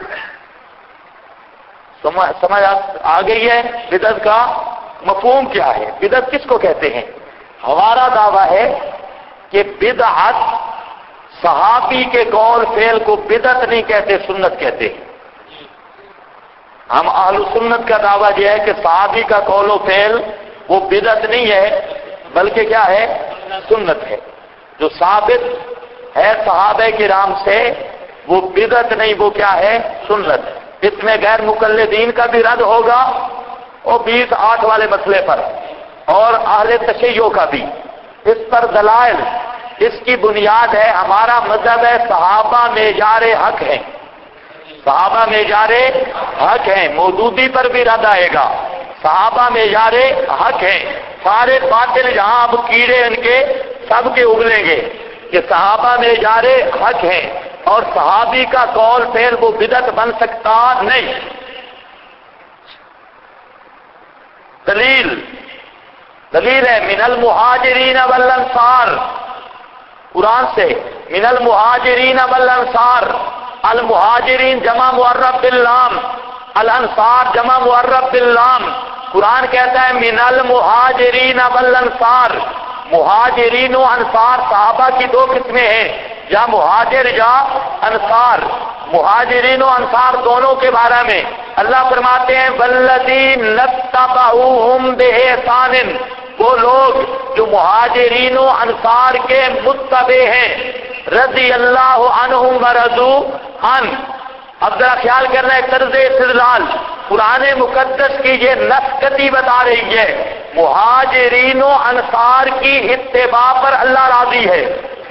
سمجھ آ گئی ہے؟ بدعت کا مفہوم کیا ہے؟ بدعت کس کو کہتے ہیں؟ ہمارا دعویٰ ہے کہ بدعت صحابی کے قول فعل کو بدعت نہیں کہتے، سنت کہتے ہیں. ہم اہل سنت کا دعویٰ یہ ہے کہ صحابی کا قول و فعل وہ بدعت نہیں ہے بلکہ کیا ہے؟ سنت ہے. جو ثابت ہے صحابہ کرام سے وہ بدعت نہیں، وہ کیا ہے؟ سنت. اس میں غیر مقلدین کا بھی رد ہوگا اور 20-8 والے مسئلے پر، اور اہل تشیع کا بھی. اس پر دلائل، اس کی بنیاد ہے ہمارا مذہب ہے صحابہ معیار حق ہیں، صحابہ معیار حق ہیں. مودودی پر بھی رد آئے گا. صحابہ معیار حق ہیں. سارے باطل جہاں اب کیڑے ان کے سب کے اگلیں گے کہ صحابہ معیار حق ہیں اور صحابی کا قول فعل وہ بدعت بن سکتا نہیں. دلیل ہے من المہاجرین والانصار، قرآن سے من المہاجرین والانصار، المہاجرین جمع معرب باللام، الانصار جمع معرب باللام۔ قرآن کہتا ہے من المہاجرین والانصار، مہاجرین و انصار صحابہ کی دو قسمیں ہیں، یا مہاجر یا انصار۔ مہاجرین و انصار دونوں کے بارے میں اللہ فرماتے ہیں والذین اتبعوہم بإحسان، وہ لوگ جو مہاجرین و انصار کے متبع ہیں، رضی اللہ عنہم ورضوا عنہ۔ اب ذرا خیال کرنا ہے طرز استدلال، قرآن مقدس کی یہ نسکتی بتا رہی ہے مہاجرین و انصار کی اتباع پر اللہ راضی ہے،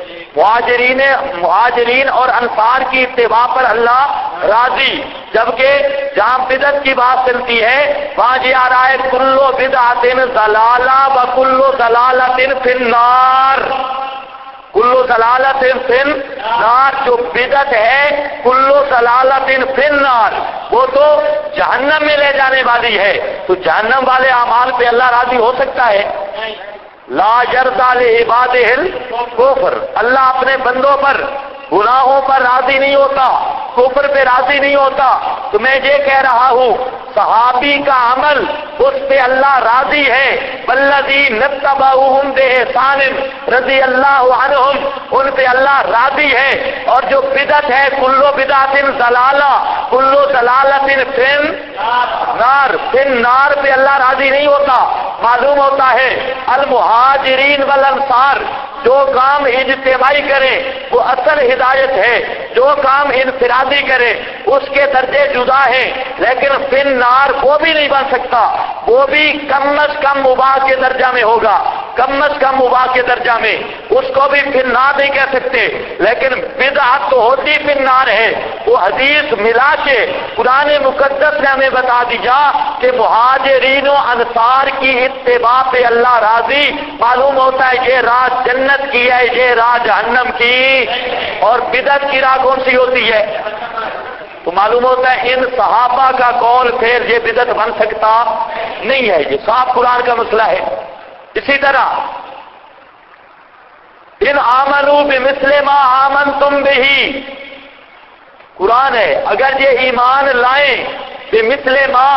مہاجرین اور انصار کی اتباع پر اللہ راضی، جبکہ جہاں بدعت کی بات چلتی ہے وہاں یہ آ رہا ہے کلو بدعت ضلالہ وکلو ضلالۃ فی النار، کلو ضلالۃ فی النار، جو بدعت ہے کلو ضلالۃ فی النار، وہ تو جہنم میں لے جانے والی ہے، تو جہنم والے اعمال پہ اللہ راضی ہو سکتا ہے؟ لا یرضی لعبادہ الکفر، اللہ اپنے بندوں پر گناہوں پر راضی نہیں ہوتا، کفر پہ راضی نہیں ہوتا۔ تو میں یہ کہہ رہا ہوں صحابی کا عمل اس پہ اللہ راضی ہے، والذین اتبعوہم بإحسان رضی اللہ عنہم، ان پہ اللہ راضی ہے، اور جو بدعت ہے کلو بدعت ضلالہ کلو ضلالۃ فی النار، فی النار پہ اللہ راضی نہیں ہوتا۔ معلوم ہوتا ہے المہاجرین والانصار جو کام اجتماعی کرے وہ اصل ہدایت ہے، جو کام انفرادی کرے اس کے درجے جدا ہیں، لیکن فی النار وہ بھی نہیں بن سکتا، وہ بھی کم از کم مباح کے درجہ میں ہوگا، کم از کم مباح کے درجہ میں، اس کو بھی فی النار نہیں کہہ سکتے، لیکن بدعت تو ہوتی فی النار ہے۔ وہ حدیث ملا کے قرآن مقدس نے ہمیں بتا دیا کہ مہاجرین و انصار کی اتباع پہ اللہ راضی، معلوم ہوتا ہے یہ راہ جنت کی ہے، یہ راہ جہنم کی، اور بدعت کی راہ کون سی ہوتی ہے؟ تو معلوم ہوتا ہے ان صحابہ کا قول پھر یہ بدعت بن سکتا نہیں ہے، یہ صاف قرآن کا مسئلہ ہے۔ اسی طرح ان آمنوا بمثل ما آمنتم بہ، قرآن ہے اگر یہ ایمان لائیں بمثل ما،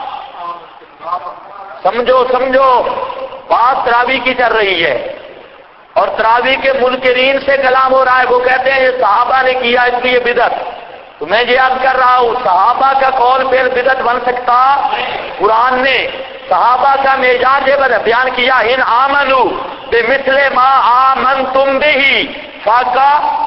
سمجھو بات تراویح کی چل رہی ہے، اور تراویح کے منکرین سے کلام ہو رہا ہے، وہ کہتے ہیں یہ صحابہ نے کیا اس لیے بدعت، تو میں یہ عرض کر رہا ہوں صحابہ کا قول پھر بدعت بن سکتا؟ قرآن نے صحابہ کا معیار یہ بیان کیا ان آمنوا بمثل ما آمنتم بہ فاقا،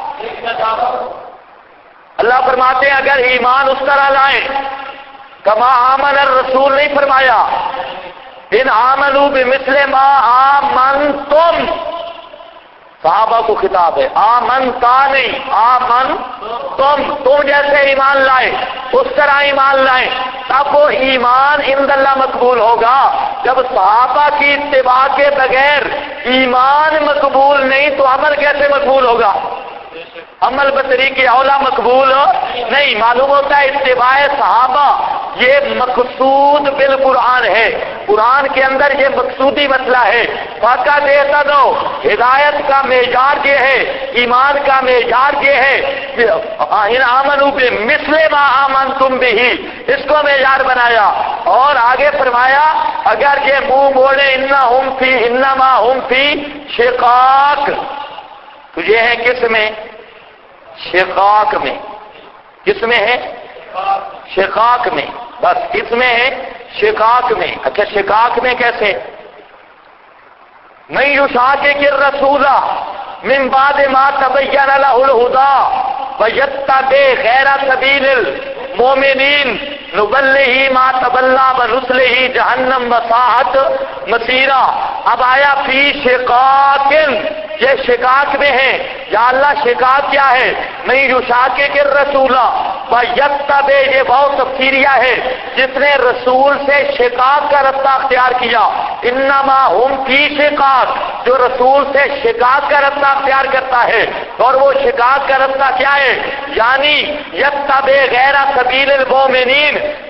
اللہ فرماتے ہیں اگر ایمان اس طرح لائیں کما آمن الرسول، نہیں فرمایا ان آمنوا بمثل ما آمنتم، صحابہ کو خطاب ہے، آمنتا نہیں، آمن تم جیسے ایمان لائے اس طرح ایمان لائیں، تب وہ ایمان عند اللہ مقبول ہوگا۔ جب صحابہ کی اتباع کے بغیر ایمان مقبول نہیں تو عمل کیسے مقبول ہوگا؟ عمل بطریق اولا مقبول نہیں۔ معلوم ہوتا ہے اتباع صحابہ یہ مقصود بالقرآن ہے، قرآن کے اندر یہ مقصودی مسئلہ ہے۔ فاقہ دیتا دو، ہدایت کا معیار یہ ہے، ایمان کا معیار یہ ہے، ان آمنوا بمثل ما آمنتم بہ، اس کو معیار بنایا، اور آگے فرمایا اگر یہ منہ موڑے انما ہم فی شقاق، تو یہ ہے کس میں؟ شقاق میں۔ کس میں ہے؟ شقاق میں، بس کس میں ہے؟ شقاق میں۔ اچھا شقاق میں کیسے؟ من یشاقق الرسول من بعد ما تبین له الہدی ویتبع غیر سبیل المؤمنین نولہ ما تولى ونصلہ جہنم وساءت مصیرا۔ اب آیا فی شقاق، یہ شقاق میں ہے، یا اللہ شقاق کیا ہے؟ من یشاقق الرسول ویتبع، یہ بہت تفسیریہ ہے، جس نے رسول سے شقاق کا رستہ اختیار کیا، انما ہم فی شقاق، جو رسول سے شقاق کا رستہ اختیار کرتا ہے، اور وہ شقاق کا رستہ کیا ہے؟ یعنی یتبع غیر سبیل المؤمنین،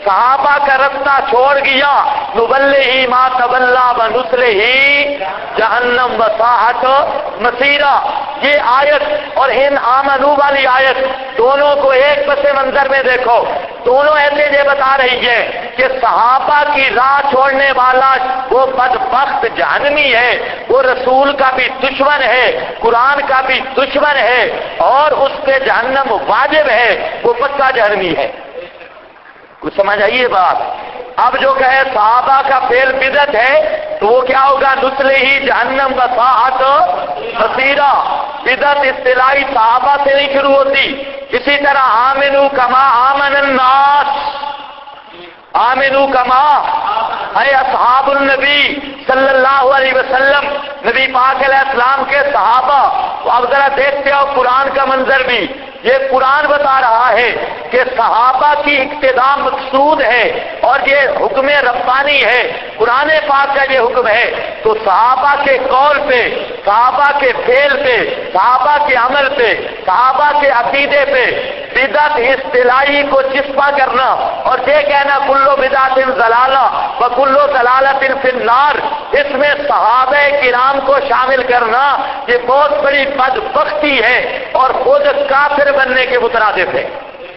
صحابہ کا رستہ چھوڑ گیا، نُوَلِّهِ مَا تَوَلَّىٰ وَنُصْلِهِ جہنم وَسَاءَتْ مَصِیرًا۔ یہ آیت اور ان آمنو والی آیت دونوں کو ایک پس منظر میں دیکھو، دونوں ایسے یہ بتا رہی ہے کہ صحابہ کی راہ چھوڑنے والا وہ بدبخت جہنمی ہے، وہ رسول کا بھی دشمن ہے، قرآن کا بھی دشمن ہے، اور اس پہ جہنم واجب ہے، وہ پکا جہنمی ہے۔ کچھ سمجھ آئیے بات؟ اب جو کہے صحابہ کا فعل بدعت ہے تو وہ کیا ہوگا؟ نُصْلِهِ جہنم وَسَاءَتْ مَصِیرًا۔ بدعت اصطلاحی صحابہ سے نہیں شروع ہوتی۔ اسی طرح آمنوا کما آمن الناس، آمنوا کما، اے اصحاب النبی صلی اللہ علیہ وسلم، نبی پاک علیہ السلام کے صحابہ۔ اب ذرا دیکھتے ہو قرآن کا منظر بھی، یہ قرآن بتا رہا ہے کہ صحابہ کی اقتداء مقصود ہے اور یہ حکم ربانی ہے، قرآن پاک کا یہ حکم ہے، تو صحابہ کے قول پہ، صحابہ کے فعل پہ، صحابہ کے عمل پہ، صحابہ کے عقیدے پہ بدعت اصطلاحی کو چسپا کرنا اور یہ کہنا کلو بدعت ضلالہ وکلو ضلالۃ فی النار، اس میں صحابہ کرام کو شامل کرنا یہ بہت بڑی بدبختی ہے اور خود کافر بننے کے مترادف ہے۔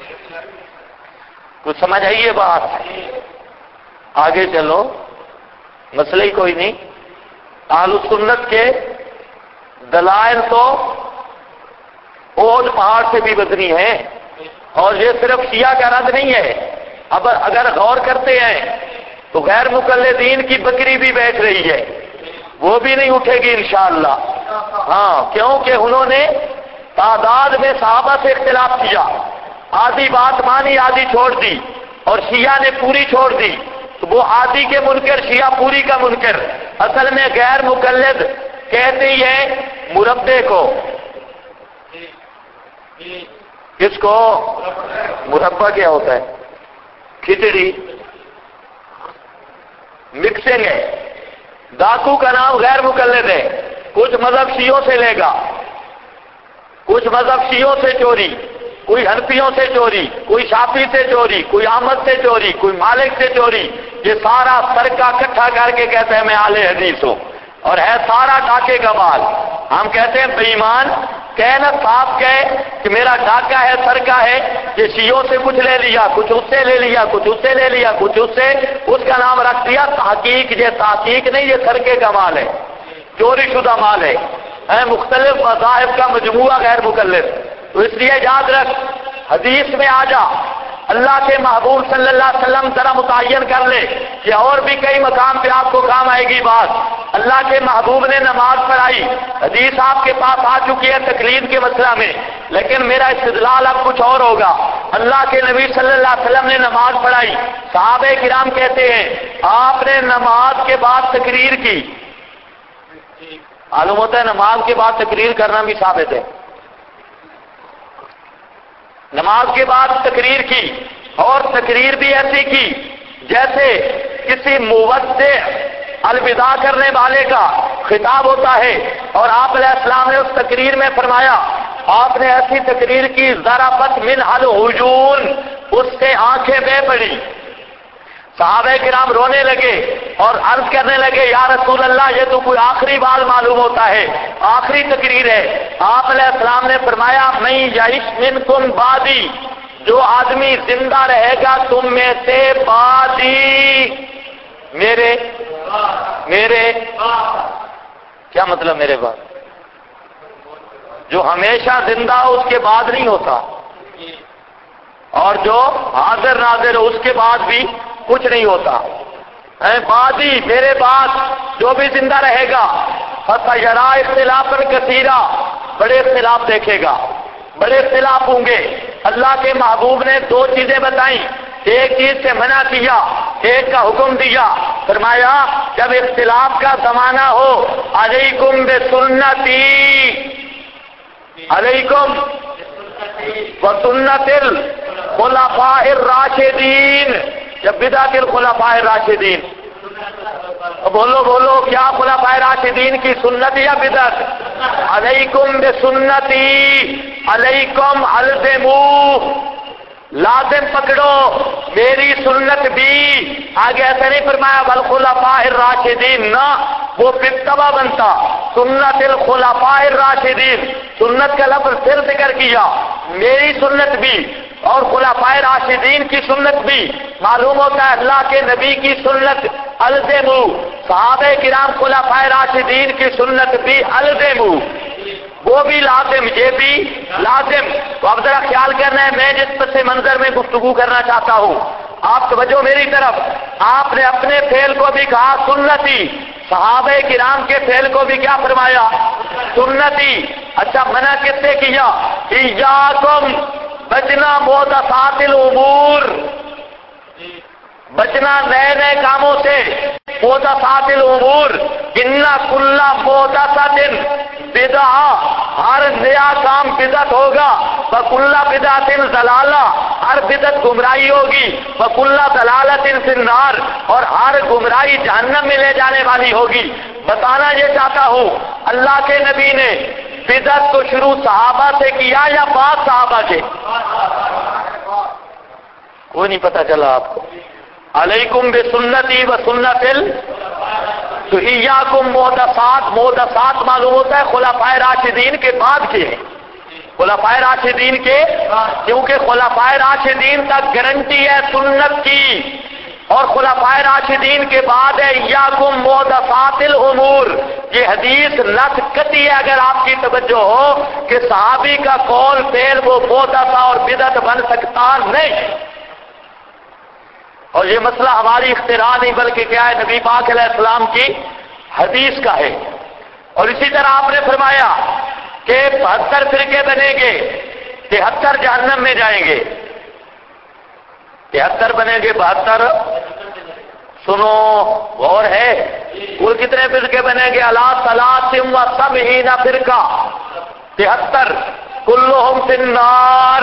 کچھ سمجھ آئیے بات؟ آگے چلو، مسئلہ ہی کوئی نہیں۔ اہل سنت کے دلائل تو احد پہاڑ سے بھی بدنی ہیں، اور یہ صرف شیعہ کا رد نہیں ہے۔ اب اگر غور کرتے ہیں تو غیر مقلدین کی بکری بھی بیٹھ رہی ہے، وہ بھی نہیں اٹھے گی انشاءاللہ۔ ہاں، کیونکہ انہوں نے تعداد میں صحابہ سے اختلاف کیا، آدھی بات مانی آدھی چھوڑ دی، اور شیعہ نے پوری چھوڑ دی، تو وہ آدھی کے منکر، شیعہ پوری کا منکر۔ اصل میں غیر مقلد کہتے ہی ہیں مربے کو، کس کو؟ مربع کیا ہوتا ہے؟ کھچڑی، مکسنگ ہے۔ ڈاکو کا نام غیر مقلد ہے، کچھ مذہب شیعوں سے لے گا، کچھ مذہب شیعوں سے چوری، کوئی حنفیوں سے چوری، کوئی شافعی سے چوری، کوئی احمد سے چوری، کوئی مالک سے چوری، یہ سارا فرقہ اکٹھا کر کے کہتے ہیں میں اہل حدیث ہوں، اور ہے سارا ڈاکے کا مال۔ ہم کہتے ہیں بے ایمان، کہنا صاف کہے کہ میرا ڈاکہ ہے، سرقہ ہے، یہ شیعوں سے کچھ لے لیا، کچھ اس سے لے لیا، کچھ اس سے لے لیا، کچھ اس سے، اس کا نام رکھ دیا تحقیق۔ یہ تحقیق نہیں، یہ سرقے کا مال ہے، چوری شدہ مال ہے، مختلف مذاہب کا مجموعہ غیر مقلد۔ تو اس لیے یاد رکھ، حدیث میں آ جا، اللہ کے محبوب صلی اللہ علیہ وسلم ذرا متعین کر لے کہ اور بھی کئی مقام پہ آپ کو کام آئے گی بات۔ اللہ کے محبوب نے نماز پڑھائی، حدیث آپ کے پاس آ چکی ہے تقلید کے مسئلہ میں، لیکن میرا استدلال اب کچھ اور ہوگا۔ اللہ کے نبی صلی اللہ علیہ وسلم نے نماز پڑھائی، صحابہ کرام کہتے ہیں آپ نے نماز کے بعد تقریر کی۔ معلوم ہوتا ہے نماز کے بعد تقریر کرنا بھی ثابت ہے۔ نماز کے بعد تقریر کی، اور تقریر بھی ایسی کی جیسے کسی مودع الوداع کرنے والے کا خطاب ہوتا ہے، اور آپ علیہ السلام نے اس تقریر میں فرمایا، آپ نے ایسی تقریر کی ضربت من العیون، اس سے آنکھیں بہہ پڑی۔ صحابہ کرام رونے لگے اور عرض کرنے لگے یا رسول اللہ یہ تو کوئی آخری بات معلوم ہوتا ہے، آخری تقریر ہے۔ آپ علیہ السلام نے فرمایا من یعش منکم بعدی، جو آدمی زندہ رہے گا تم میں سے بعدی، میرے کیا مطلب میرے بعد؟ جو ہمیشہ زندہ ہو اس کے بعد نہیں ہوتا، اور جو حاضر ناظر ہو اس کے بعد بھی کچھ نہیں ہوتا۔ بعدی میرے بعد جو بھی زندہ رہے گا فَسَيَرَىٰ اخْتِلَافًا كَثِيرًا، بڑے اختلاف دیکھے گا، بڑے اختلاف ہوں گے۔ اللہ کے محبوب نے دو چیزیں بتائیں، ایک چیز سے منع کیا، ایک کا حکم دیا، فرمایا جب اختلاف کا زمانہ ہو علیکم بسنتی، علیکم وسنت الخلفاء الراشدین، جب بدعت الخلفاء الراشدین، بولو کیا خلفاء راشدین کی سنت یا بدعت؟ علیکم بسنتی، علیکم الزمو، لازم پکڑو میری سنت بھی، آگے ایسا نہیں فرمایا والخلفاء الراشدین، نہ وہ بالتبع بنتا، سنت الخلفاء الراشدین، سنت کا لفظ پھر ذکر کیا، میری سنت بھی اور خلفاء راشدین کی سنت بھی، معلوم ہوتا ہے اللہ کے نبی کی سنت الزمو، صحابہ کرام خلفاء راشدین کی سنت بھی الزمو، وہ بھی لازم، یہ بھی لازم۔ تو اب ذرا خیال کرنا ہے، میں جس پس منظر میں گفتگو کرنا چاہتا ہوں، آپ توجہ میری طرف، آپ نے اپنے فعل کو بھی کہا سنتی، صحابہ کرام کے فعل کو بھی کیا فرمایا؟ سنتی۔ اچھا منع کس سے کیا؟ ایاکم، بچنا محدثات الامور، بچنا نئے نئے کاموں سے، محدثات الامور، ان کل محدثۃ بدعہ، ہر نیا کام بدعت ہوگا، وکل بدعۃ ضلالہ، ہر بدعت گمراہی ہوگی، وکل ضلالۃ فی النار، اور ہر گمراہی جہنم میں لے جانے والی ہوگی۔ بتانا یہ چاہتا ہوں اللہ کے نبی نے بدعت کو شروع صحابہ سے کیا یا بعد صحابہ کے؟ کوئی نہیں پتہ چلا آپ کو؟ علیکم بسنتی و سنت تو ایاکم محدثات، محدثات معلوم ہوتا ہے خلفائے راشدین کے بعد کے ہیں، خلفائے راشدین کے، کیونکہ خلفائے راشدین تک گارنٹی ہے سنت کی، اور خلفائے راشدین کے بعد ہے ایاکم محدثات الامور۔ یہ حدیث نص قطعی ہے اگر آپ کی توجہ ہو کہ صحابی کا قول فعل وہ محدثہ اور بدعت بن سکتا نہیں، اور یہ مسئلہ ہماری اختراع نہیں بلکہ کیا ہے؟ نبی پاک علیہ السلام کی حدیث کا ہے۔ اور اسی طرح آپ نے فرمایا کہ 72 فرقے بنیں گے، 73 جہنم میں جائیں گے، 73 بنیں گے، 72 سنو غور ہے، وہ کتنے فرقے بنیں گے؟ الا ثلاث و سبعین فرقہ، 73، کلہم فی النار،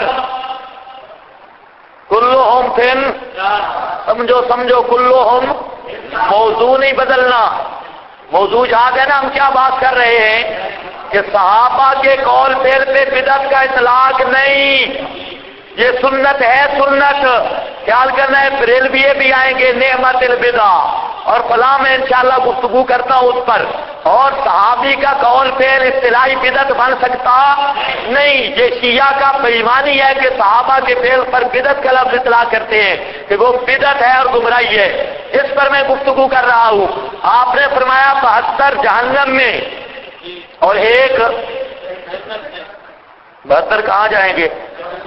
کلہم فی سمجھو سمجھو کلہم، موضوع نہیں بدلنا، موضوع یاد ہے نا ہم کیا بات کر رہے ہیں کہ صحابہ کے قول فعل پہ بدعت کا اطلاق نہیں، یہ سنت ہے، سنت خیال کرنا ہے۔ بریلویے بھی آئیں گے نعمت البدع اور فلاں میں انشاءاللہ گفتگو کرتا ہوں اس پر، اور صحابی کا قول فعل اصطلاحی بدعت بن سکتا نہیں، یہ شیعہ کا بے ایمانی ہے کہ صحابہ کے فعل پر بدعت کا لفظ اطلاع کرتے ہیں کہ وہ بدعت ہے اور گمراہی ہے، اس پر میں گفتگو کر رہا ہوں۔ آپ نے فرمایا 72 جہنم میں اور ایک 72 کہاں جائیں گے؟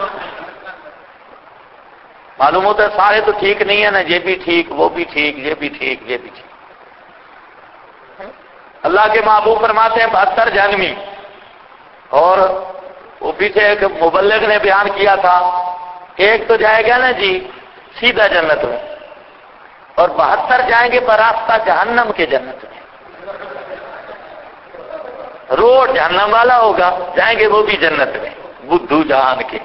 معلوم ہوتا ہے سارے تو ٹھیک نہیں ہے نا، یہ بھی ٹھیک، وہ بھی ٹھیک، یہ بھی ٹھیک، یہ بھی ٹھیک۔ اللہ کے محبوب فرماتے ہیں 72 جہنمی، اور وہ پیچھے ایک مبلغ نے بیان کیا تھا، ایک تو جائے گا نا جی سیدھا جنت میں، اور 72 جائیں گے براستہ جہنم کے جنت میں، روڈ جہنم والا ہوگا، جائیں گے وہ بھی جنت میں، بدھو جہان کے۔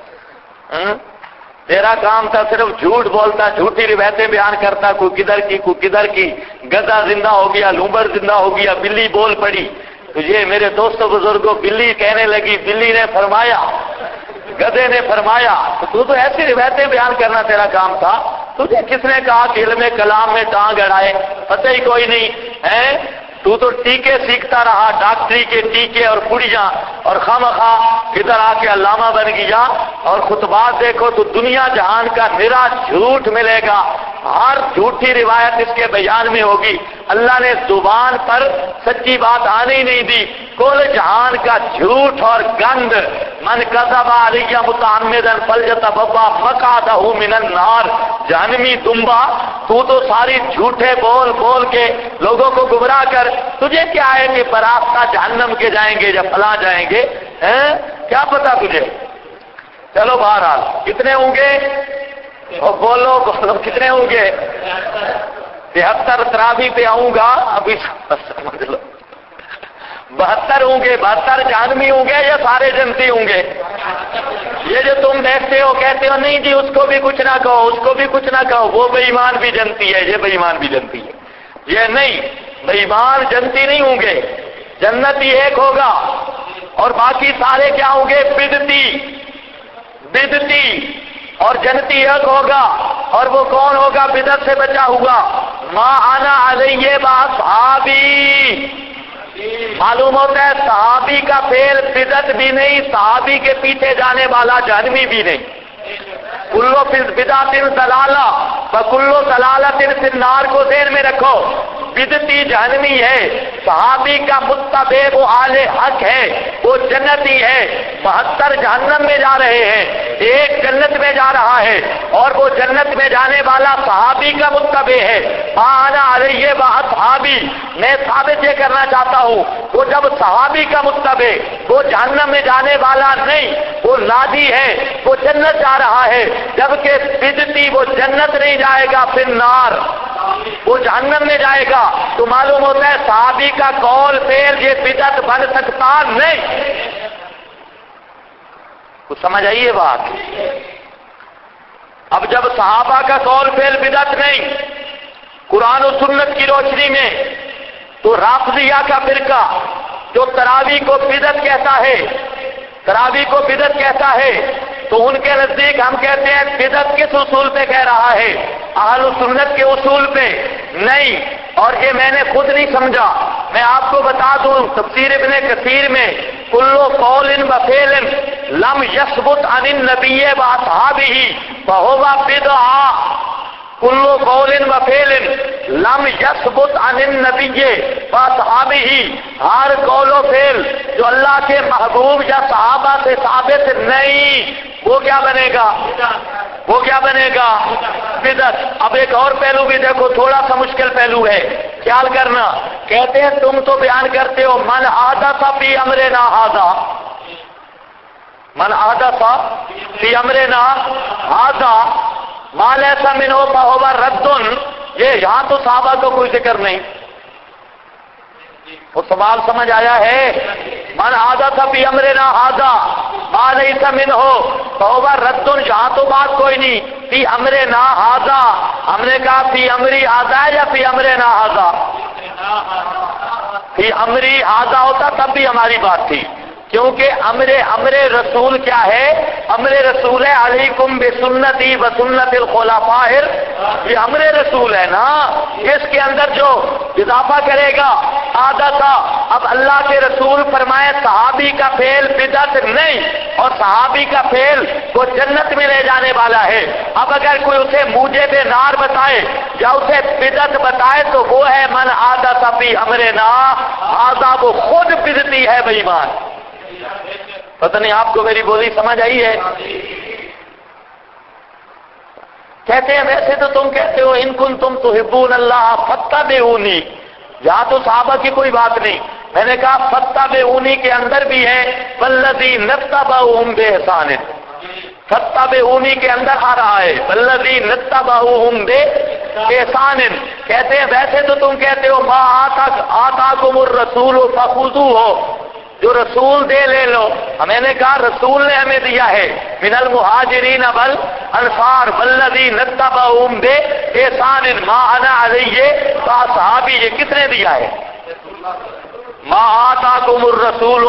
تیرا کام تھا صرف جھوٹ بولتا، جھوٹی روایتیں بیان کرتا، کوئی کدھر کی کوئی کدھر کی، گدھا زندہ ہو گیا، لومبر زندہ ہو گیا، بلی بول پڑی، تو یہ میرے دوستوں بزرگوں بلی کہنے لگی، بلی نے فرمایا، گدھے نے فرمایا، تو ایسی روایتیں بیان کرنا تیرا کام تھا، تجھے کس نے کہا کہ علم کلام میں ٹانگ اڑائے؟ پتہ ہی کوئی نہیں ہے، تو ٹیکے سیکھتا رہا، ڈاکٹری کے ٹیکے اور پڑیاں، اور خواہ ادھر آ کے علامہ بن گیا، اور خطبات دیکھو تو دنیا جہان کا نرا جھوٹ ملے گا، ہر جھوٹی روایت اس کے بیان میں ہوگی، اللہ نے زبان پر سچی بات آنے ہی نہیں دی، کل جہان کا جھوٹ اور گند، من کذب علی متعمدا فلیتبوأ مقعدہ من النار، جہنمی دمبا، تو ساری جھوٹے بول بول کے لوگوں کو گمراہ کر، تجھے کیا ہے کہ براستہ جہنم کے جائیں گے یا فلاں جائیں گے، کیا پتا تجھے؟ چلو بہرحال کتنے ہوں گے؟ بولو بولو کتنے ہوں گے؟ 73 تراویح پہ آؤں گا ابھی سمجھ لو، 72 ہوں گے، 72 جہنمی ہوں گے یا سارے جنتی ہوں گے؟ یہ جو تم دیکھتے ہو کہتے ہو نہیں جی اس کو بھی کچھ نہ کہو، اس کو بھی کچھ نہ کہو، وہ بے ایمان بھی جنتی ہے، یہ بے ایمان بھی جنتی ہے، یہ نہیں، بے ایمان جنتی نہیں ہوں گے، جنتی ایک ہوگا اور باقی سارے کیا ہوں گے؟ بدعتی، بدعتی، اور جنتی ایک ہوگا، اور وہ کون ہوگا بدعت سے بچا ہوا؟ ما انا علیہ واصحابی. معلوم ہوتا ہے صحابی کا فعل بدعت بھی نہیں، صحابی کے پیچھے جانے والا جہنمی بھی نہیں. کلو بدعت ضلالہ وکلو ضلالۃ فی النار کو ذہن میں رکھو. بدعتی جہنمی ہے، صحابی کا متبع وہ اہل حق ہے، وہ جنتی ہے. 72 جہنم میں جا رہے ہیں، ایک جنت میں جا رہا ہے، اور وہ جنت میں جانے والا صحابی کا متبع ہے. انا علیہ واصحابی. میں ثابت یہ کرنا چاہتا ہوں وہ جب صحابی کا متبع، وہ جہنم میں جانے والا نہیں، وہ نادی ہے، وہ جنت جا رہا ہے. جبکہ بدعتی وہ جنت نہیں جائے گا، پھر نار وہ جہنم میں جائے گا. تو معلوم ہوتا ہے صحابی کا قول فعل یہ بدعت بن سکتا نہیں. کچھ سمجھ آئیے بات؟ اب جب صحابہ کا قول فعل بدعت نہیں قرآن و سنت کی روشنی میں، تو رافضیہ کا فرقہ جو تراویح کو بدعت کہتا ہے، تراویح کو بدعت کہتا ہے، تو ان کے نزدیک ہم کہتے ہیں بدعت کس اصول پہ کہہ رہا ہے؟ اہل سنت کے اصول پہ نہیں. اور یہ میں نے خود نہیں سمجھا، میں آپ کو بتا دوں تفسیر ابن کثیر میں کلو قول و فعل لم یثبت عن النبی واصحابہ فہو بدعہ. کلو قول و فعل لم یثبت عن النبی واصحابہ. ہر قول و فعل جو اللہ کے محبوب یا صحابہ سے ثابت نہیں، وہ کیا بنے گا؟ وہ کیا بنے گا؟ بدعت. اب ایک اور پہلو بھی دیکھو، تھوڑا سا مشکل پہلو ہے، خیال کرنا. کہتے ہیں تم تو بیان کرتے ہو من احدث فی امرنا ھذا، من احدث فی امرنا ھذا ما لیس منہ فہو رد. یہ یہاں تو صحابہ کو کوئی ذکر نہیں. وہ سوال سمجھ آیا ہے؟ من احدث فی امرنا ھذا ما لیس منہ فہو رد. یہاں تو بات کوئی نہیں. فی امرنا ھذا، ہم نے کہا فی امری ھذا یا فی امرنا ھذا؟ فی امری ھذا ہوتا تب بھی ہماری بات تھی، کیونکہ امر رسول کیا ہے؟ امر رسول ہے علیکم بسنتی و سنت الخلفاء. یہ امر رسول ہے نا، اس کے اندر جو اضافہ کرے گا عادتہ. اب اللہ کے رسول فرمائے صحابی کا فعل بدعت نہیں، اور صحابی کا فعل وہ جنت میں لے جانے والا ہے. اب اگر کوئی اسے موجب نار بتائے یا اسے بدعت بتائے تو وہ ہے من عادت فی امرنا ھذا، وہ خود بدعتی ہے بے ایمان. پتہ نہیں آپ کو میری بولی سمجھ آئی ہے؟ کہتے ہیں ویسے تو تم کہتے ہو ان کنتم تحبون اللہ فاتبعونی. یہاں تو صحابہ کی کوئی بات نہیں. میں نے کہا فاتبعونی کے اندر بھی ہے والذین اتبعوہم بإحسان. فاتبعونی کے اندر آ رہا ہے والذین اتبعوہم بإحسان. کہتے ہیں ویسے تو تم کہتے ہو ما آتاکم الرسول فخذوہ، جو رسول دے لے لو. میں نے کہا رسول نے ہمیں دیا ہے من المہاجرین والانصار والذین اتبعوہم بإحسان ما انا علیہ واصحابی. یہ کس نے دیا ہے؟ ما آتاکم الرسول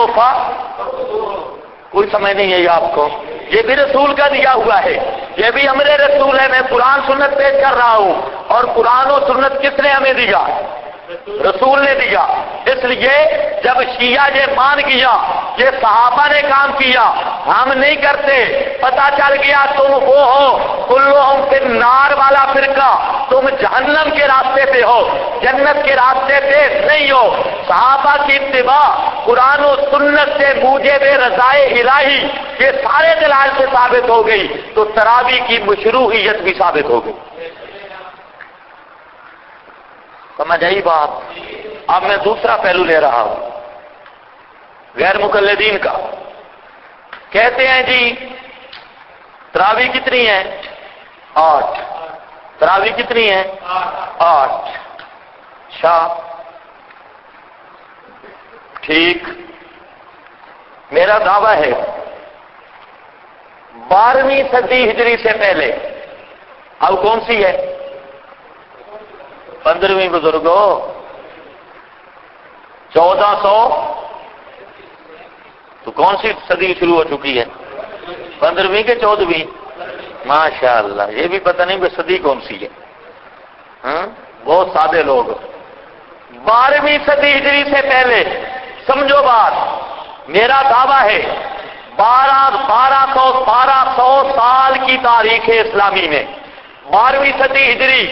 کوئی سمجھ نہیں ہے یہ آپ کو؟ یہ بھی رسول کا دیا ہوا ہے، یہ بھی امر رسول ہے. میں قرآن سنت پیش کر رہا ہوں، اور قرآن و سنت کس نے ہمیں دیا؟ رسول نے دیا. اس لیے جب شیعہ یہ مان گیا یہ صحابہ نے کام کیا، ہم نہیں کرتے، پتا چل گیا تم وہ ہو کلہم فی النار والا فرقہ، تم جہنم کے راستے پہ ہو، جنت کے راستے پہ نہیں ہو. صحابہ کی اتباع قرآن و سنت سے موجب رضائے الہی یہ سارے دلائل سے ثابت ہو گئی، تو تراویح کی مشروعیت بھی ثابت ہو گئی. سمجھ آئی بات؟ اب میں دوسرا پہلو لے رہا ہوں غیر مقلدین کا. کہتے ہیں جی تراویح کتنی ہے؟ 8. تراویح کتنی ہے؟ 8. شاہ ٹھیک. میرا دعویٰ ہے 12ویں صدی ہجری سے پہلے، اب کون سی ہے؟ 15ویں بزرگوں. 1400 تو کون سی صدی شروع ہو چکی ہے؟ 15ویں کہ 14ویں؟ ماشاء اللہ، یہ بھی پتہ نہیں کہ صدی کون سی ہے. ہاں بہت سادے لوگ. 12ویں صدی ہجری سے پہلے سمجھو بات، میرا دعویٰ ہے 1200 سال کی تاریخ اسلامی میں 12ویں صدی ہجری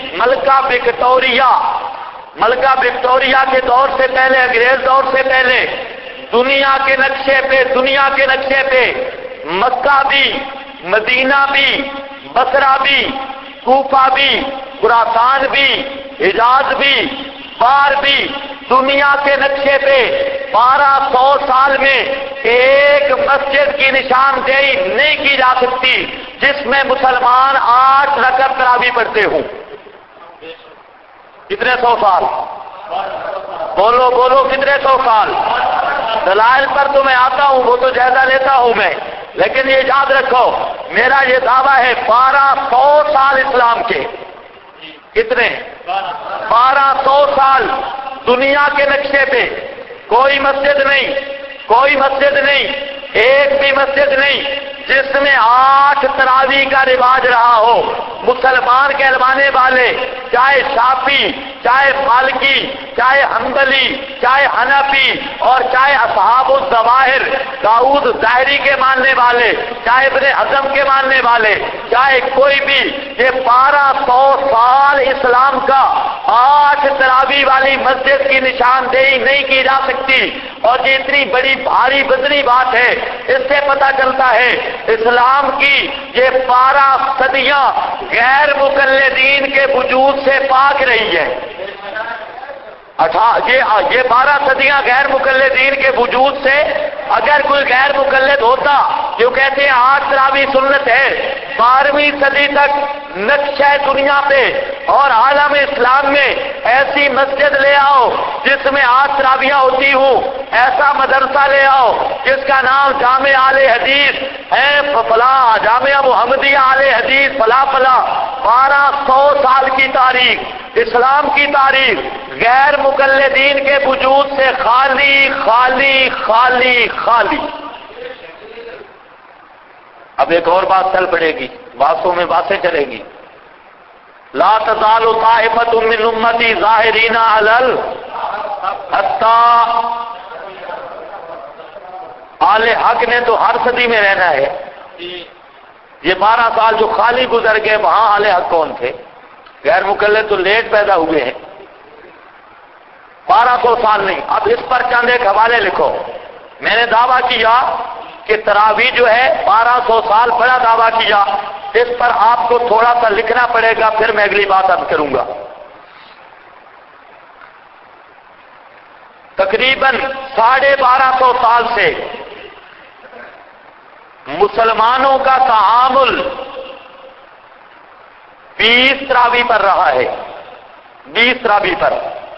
ملکہ وکٹوریہ کے دور سے پہلے، انگریز دور سے پہلے دنیا کے نقشے پہ مکہ بھی، مدینہ بھی، بصرہ بھی، کوفہ بھی، خراسان بھی، حجاز بھی، بار بھی، دنیا کے نقشے پہ 1200 سال میں ایک مسجد کی نشاندہی نہیں کی جا سکتی جس میں مسلمان 8 رکعت تراویح پڑھتے ہوں. کتنے 100 سال؟ بولو کتنے 100 سال؟ دلائل پر تو میں آتا ہوں، وہ تو جائزہ لیتا ہوں میں، لیکن یہ یاد رکھو میرا یہ دعویٰ ہے 1200 سال اسلام کے. کتنے؟ 1200 سال دنیا کے نقشے پہ کوئی مسجد نہیں، ایک بھی مسجد نہیں جس میں 8 تراویح کا رواج رہا ہو. مسلمان کہلوانے والے چاہے شافعی، چاہے مالکی، چاہے حنبلی، چاہے حنفی، اور چاہے اصحاب الظواہر داؤد ظاہری کے ماننے والے، چاہے ابن حزم کے ماننے والے، چاہے کوئی بھی، یہ 1200 سال اسلام کا 8 تراویح والی مسجد کی نشاندہی نہیں کی جا سکتی. اور یہ اتنی بڑی بھاری وزنی بات ہے، اس سے پتہ چلتا ہے اسلام کی یہ 12 صدیاں غیر مقلدین کے وجود سے پاک رہی ہے. یہ 12 صدیاں غیر مقلدین کے وجود سے، اگر کوئی غیر مقلد ہوتا جو کہتے ہیں 8 تراویح سنت ہے، 12ویں صدی تک نقشہ دنیا پہ اور عالم اسلام میں ایسی مسجد لے آؤ جس میں 8 تراویح ہوتی ہوں، ایسا مدرسہ لے آؤ جس کا نام جامع اہل حدیث ہے، فلاں جامعہ محمدیہ اہل حدیث فلاں. 1200 سال کی تاریخ، اسلام کی تاریخ غیر مقلدین کے وجود سے خالی. اب ایک اور بات چل پڑے گی، باتوں میں باتیں چلے گی. لا تزال طائفۃ من امتی ظاہرین علی الحق. اہل حق نے تو ہر صدی میں رہنا ہے. یہ 12 سال جو خالی گزر گئے وہاں اہل حق کون تھے؟ غیر مقلد تو لیٹ پیدا ہوئے ہیں. 1200 سال نہیں. اب اس پر چند ایک حوالے لکھو. میں نے دعویٰ کیا کہ تراویح جو ہے 1200 سال، بڑا دعویٰ کیا. اس پر آپ کو تھوڑا سا لکھنا پڑے گا، پھر میں اگلی بات اب کروں گا. تقریباً 1250 سال سے مسلمانوں کا تعامل 20 تراویح پر رہا ہے. 20 تراویح پر.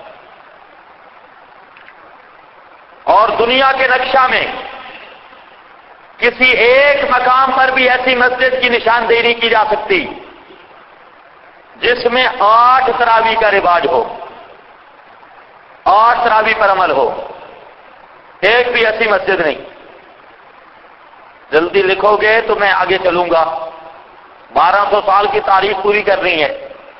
اور دنیا کے نقشہ میں کسی ایک مقام پر بھی ایسی مسجد کی نشاندہی نہیں کی جا سکتی جس میں 8 تراویح کا رواج ہو، 8 تراویح پر عمل ہو. ایک بھی ایسی مسجد نہیں. جلدی لکھو گے تو میں آگے چلوں گا. 1200 سال کی تاریخ پوری کرنی ہے.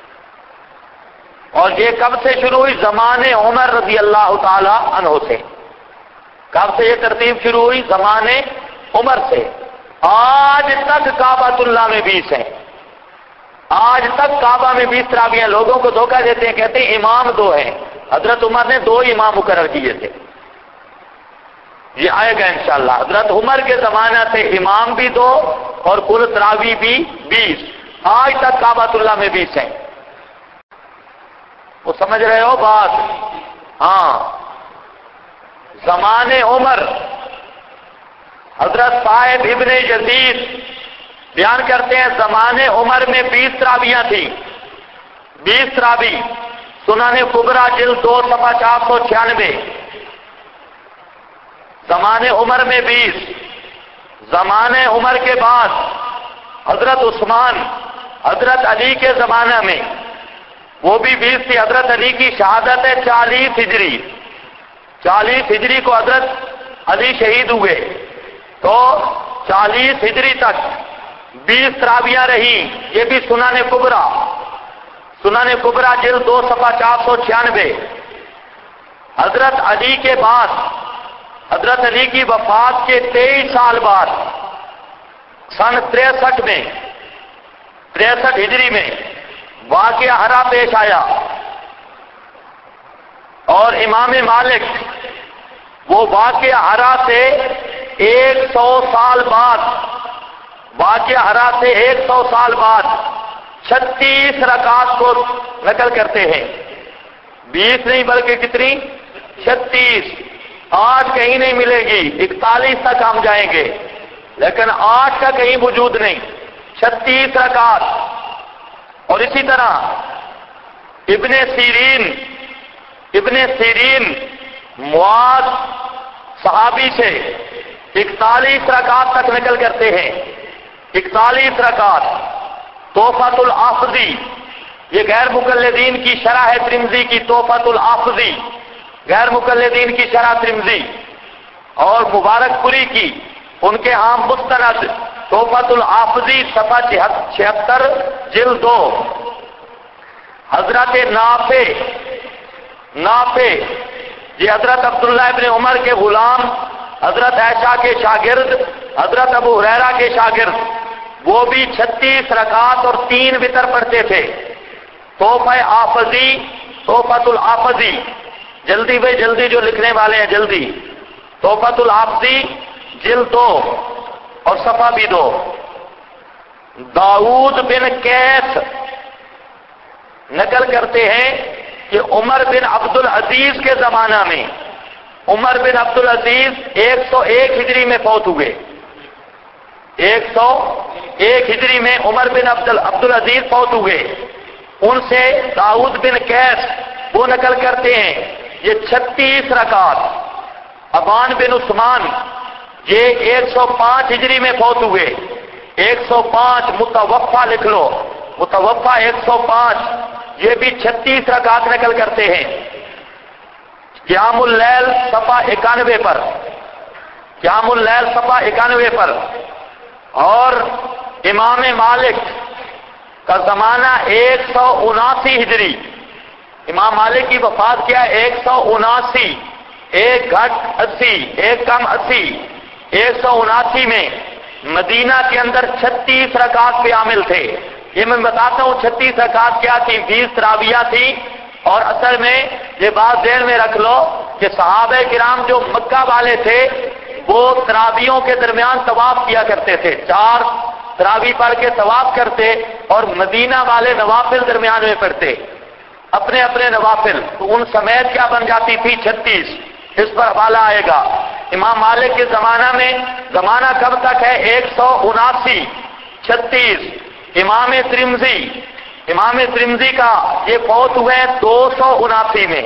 اور یہ کب سے شروع ہوئی؟ زمانے عمر رضی اللہ تعالی عنہ سے. کب سے یہ ترتیب شروع ہوئی؟ زمانے عمر سے. آج تک کعبۃ اللہ میں 20 ہیں. آج تک کعبہ میں 20 تراویح. لوگوں کو دھوکہ دیتے ہیں، کہتے ہیں امام 2 ہیں. حضرت عمر نے 2 امام مقرر کیے تھے. یہ آئے گا انشاءاللہ. حضرت عمر کے زمانہ سے امام بھی 2 اور کل تراویح بھی 20. آج تک کعبۃ اللہ میں 20 ہیں. وہ سمجھ رہے ہو بات؟ ہاں. زمانے عمر حضرت صاحب ابن یزید بیان کرتے ہیں زمانے عمر میں 20 تراویحاں تھیں. 20 تراویح. سنن کبریٰ جلد 2 صفحہ 496. زمانے عمر میں 20. زمانے عمر کے بعد حضرت عثمان، حضرت علی کے زمانہ میں وہ بھی 20 تھی. حضرت علی کی شہادت ہے 40 ہجری. 40 ہجری کو حضرت علی شہید ہوئے. تو 40 ہجری تک 20 تراویاں رہی، یہ بھی سنن کبرا جلد 2 صفحہ 496۔ حضرت علی کے بعد، حضرت علی کی وفات کے 23 سال بعد سن 63 میں، 63 ہجری میں واقعہ ہرا پیش آیا، اور امام مالک وہ واقعہ ہرا سے 100 سال بعد، واقعہ ہرا سے 100 سال بعد 36 رکعات کو نقل کرتے ہیں۔ 20 نہیں بلکہ کتنی؟ 36۔ 8 کہیں نہیں ملے گی، 41 تک ہم جائیں گے، لیکن 8 کا کہیں وجود نہیں، 36 رکعات۔ اور اسی طرح ابن سیرین معاذ صحابی سے 41 رکعات تک نقل کرتے ہیں، 41 رکعات۔ تحفۃ الحافظی، یہ غیر مقلدین کی شرح ہے ترمذی کی، تحفۃ الحافظی غیر مقلدین کی شرح ترمذی، اور مبارک پوری کی ان کے ہاں مستند تحفۃ الحافظی صفحہ 76 جلد 2۔ حضرت نافع یہ حضرت عبداللہ ابن عمر کے غلام، حضرت عائشہ کے شاگرد، حضرت ابو ہریرہ کے شاگرد، وہ بھی 36 رکعات اور 3 وتر پڑھتے تھے۔ تحفۃ الحافظی، جلدی بھائی جلدی جو لکھنے والے ہیں جلدی، تحفۃ الحافظی جلد 2 اور صفحہ بھی 2۔ داؤد بن کیس نقل کرتے ہیں کہ عمر بن عبد العزیز کے زمانہ میں، عمر بن عبد العزیز 101 ہجری میں فوت ہوئے، 101 ہجری میں عمر بن عبد العزیز فوت ہوئے۔ ان سے داؤد بن کیس وہ نقل کرتے ہیں یہ 36 رکعات۔ ابان بن عثمان یہ 105 ہجری میں فوت ہوئے، 105 متوفا لکھ لو، متوفا 105، یہ بھی 36 رکعات نقل کرتے ہیں۔ قیام اللیل صفحہ 91 پر، قیام اللیل صفحہ 91 پر۔ اور امام مالک کا زمانہ 179 ہجری، امام مالک کی وفات کیا 179، 1 گھٹ 80، 1 کم 80، 179 میں مدینہ کے اندر 36 رکعات پہ عامل تھے۔ یہ میں بتاتا ہوں 36 رکعات کیا تھی، 20 تراویہ تھی، اور اصل میں یہ بات ذہن میں رکھ لو کہ صحابہ کرام جو مکہ والے تھے وہ تراویوں کے درمیان طواف کیا کرتے تھے، 4 تراوی پڑھ کے طواف کرتے، اور مدینہ والے نوافل درمیان میں پڑھتے، اپنے اپنے نوافل، تو ان سمیت کیا بن جاتی تھی 36۔ اس پر حوالہ آئے گا۔ امام مالک کے زمانہ میں، زمانہ کب تک ہے 179، 36۔ امام ترمذی کا یہ فوت ہوئے 279 میں،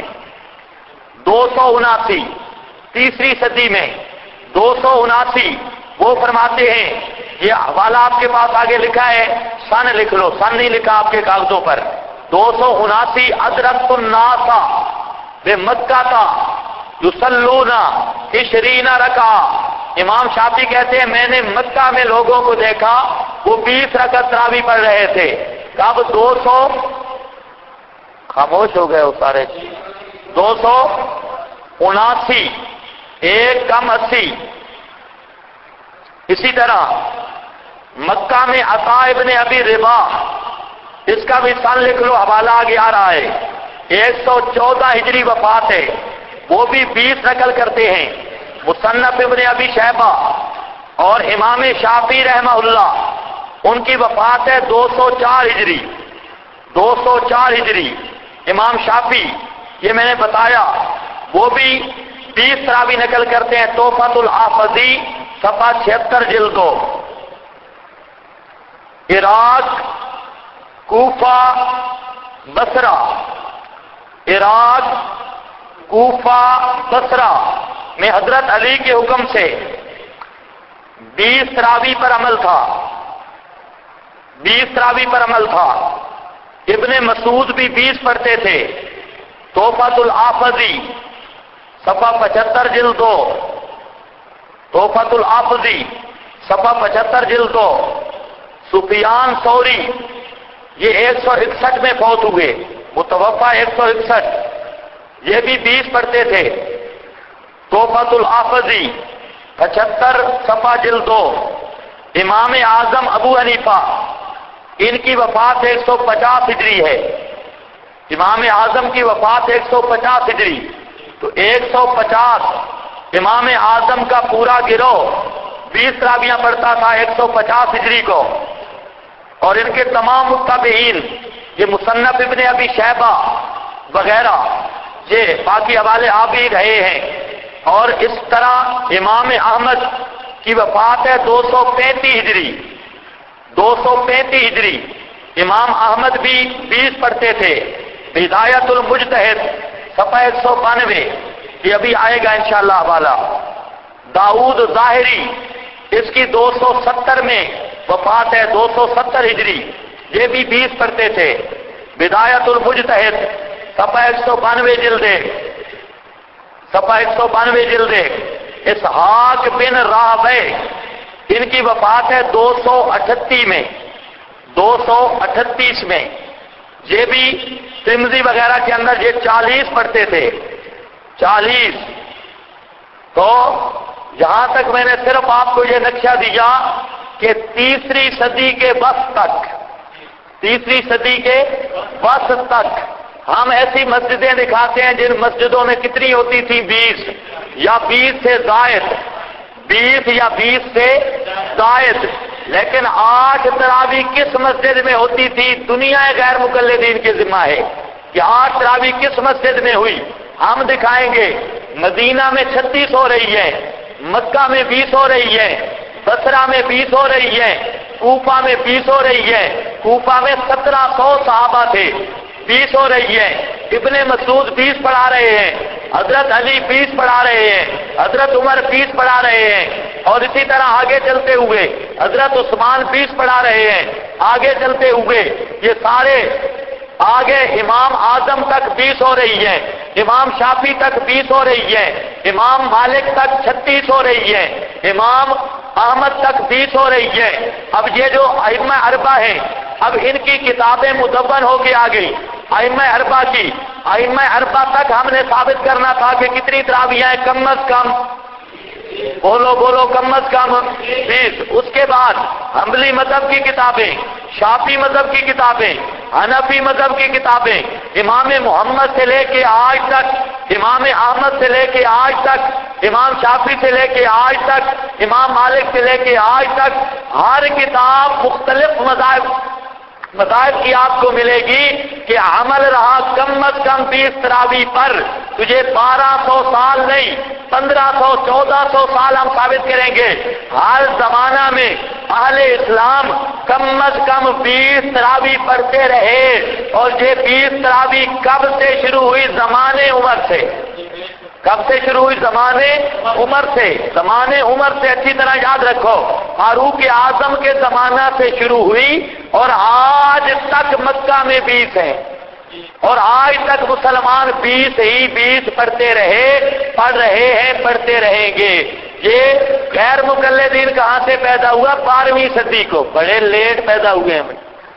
279 تیسری صدی میں، 279۔ وہ فرماتے ہیں، یہ حوالہ آپ کے پاس آگے لکھا ہے، سن لکھ لو، سن نہیں لکھا آپ کے کاغذوں پر، 279۔ ادرکت الناس بمکہ کا یصلون 20 رکعہ، امام شافعی کہتے ہیں میں نے مکہ میں لوگوں کو دیکھا وہ 20 رکعت تراویح پڑھ رہے تھے۔ کب 200 خاموش ہو گئے وہ سارے، 279، 1 کم 80۔ اسی طرح مکہ میں عطا ابن ابی رباح، اس کا بھی سن لکھ لو، حوالہ آگے آ رہا ہے، 114 ہجری وفات ہے، وہ بھی 20 نقل کرتے ہیں۔ مصنف ابن ابی شیبہ اور امام شافعی رحمہ اللہ ان کی وفات ہے 204 ہجری، 204 ہجری۔ امام شافعی یہ میں نے بتایا وہ بھی 20 تراویح نقل کرتے ہیں، تحفۃ الحافظی صفحہ 76 جلد 2۔ عراق، کوفہ، بصرہ، عراق، کوفہ، بصرہ میں حضرت علی کے حکم سے 20 تراویح پر عمل تھا، 20 تراویح پر عمل تھا۔ ابن مسعود بھی 20 پڑھتے تھے۔ تحفۃ الحافظی صفحہ 75 جلد 2، تحفۃ الحافظی صفحہ 75 جلد 2۔ سفیان ثوری یہ 161 میں فوت ہوئے، متوفا 161، یہ بھی 20 پڑھتے تھے۔ توفۃ الحافظی 75 صفحہ جلد 2، امام اعظم ابو حنیفہ، ان کی وفات 150 ہجری ہے، امام اعظم کی وفات 150 ہجری، تو 150 امام اعظم کا پورا گروہ 20 تراویحاں پڑھتا تھا 150 ہجری کو، اور ان کے تمام متابعین، یہ مصنف ابن ابی شیبہ وغیرہ، یہ باقی حوالے آپ ہی رہے ہیں۔ اور اس طرح امام احمد کی وفات ہے 235 ہجری، 235 ہجری، امام احمد بھی 20 پڑھتے تھے۔ بدایت المجتہد صفحہ 192، یہ ابھی آئے گا انشاءاللہ حوالہ۔ داؤد ظاہری، اس کی 270 میں وفات ہے، 270 ہجری، یہ بھی 20 پڑھتے تھے۔ بدایت المجتہد صفحہ 192 جلد 1، صفحہ 192 جلد 1۔ اسحاق بن راہوے، ان کی وفات ہے 238 میں، 238 میں، یہ بھی ترمذی وغیرہ کے اندر یہ 40 پڑھتے تھے، 40۔ تو یہاں تک میں نے صرف آپ کو یہ نقشہ دیا کہ تیسری صدی کے وسط تک، تیسری صدی کے وسط تک ہم ایسی مسجدیں دکھاتے ہیں جن مسجدوں میں کتنی ہوتی تھی؟ 20 یا 20 سے زائد، 20 یا 20 سے زائد۔ لیکن 8 تراویح کس مسجد میں ہوتی تھی؟ دنیا غیر مقلدین کے ذمہ ہے کہ 8 تراویح کس مسجد میں ہوئی، ہم دکھائیں گے۔ مدینہ میں 36 ہو رہی ہے، مکہ میں 20 ہو رہی ہے، بصرہ میں 20 ہو رہی ہے، کوفہ میں 20 ہو رہی ہے، کوفہ میں 1700 صحابہ تھے، 20 ہو رہی ہے۔ ابن مسعود 20 پڑھا رہے ہیں، حضرت علی 20 پڑھا رہے ہیں، حضرت عمر 20 پڑھا رہے ہیں، اور اسی طرح آگے چلتے ہوئے حضرت عثمان 20 پڑھا رہے ہیں، آگے چلتے ہوئے یہ سارے آگے امام اعظم تک 20 ہو رہی ہے، امام شافعی تک 20 ہو رہی ہے، امام مالک تک 36 ہو رہی ہے، امام احمد تک 20 ہو رہی ہے۔ اب یہ جو ائمہ اربعہ ہیں، اب ان کی کتابیں مدون ہو کے آ گئی، ائمہ اربعہ کی، ائمہ اربعہ تک ہم نے ثابت کرنا تھا کہ کتنی تراویحیں ہیں؟ کم از کم، بولو کم از کم 20۔ اس کے بعد حنبلی مذہب کی کتابیں، شافعی مذہب کی کتابیں، حنفی مذہب کی کتابیں، امام محمد سے لے کے آج تک، امام احمد سے لے کے آج تک، امام شافعی سے لے کے آج تک، امام مالک سے لے کے آج تک، ہر کتاب مختلف مذاہب کی آپ کو ملے گی کہ عمل رہا کم از کم 20 تراویح پر۔ تجھے 1200 سال نہیں، 1500 1400 سال ہم ثابت کریں گے، ہر زمانہ میں اہل اسلام کم از کم 20 تراویح پڑھتے رہے۔ اور یہ 20 تراویح کب سے شروع ہوئی؟ زمانے عمر سے۔ کب سے شروع ہوئی؟ زمانے عمر سے۔ زمانے عمر سے اچھی طرح یاد رکھو، فاروق اعظم کے زمانہ سے شروع ہوئی اور آج تک مکہ میں 20 ہیں، اور آج تک مسلمان 20 ہی 20 پڑھتے رہے، پڑھ رہے ہیں، پڑھتے رہیں گے۔ یہ غیر مقلدین کہاں سے پیدا ہوا؟ 12ویں صدی کو، بڑے لیٹ پیدا ہوئے ہیں،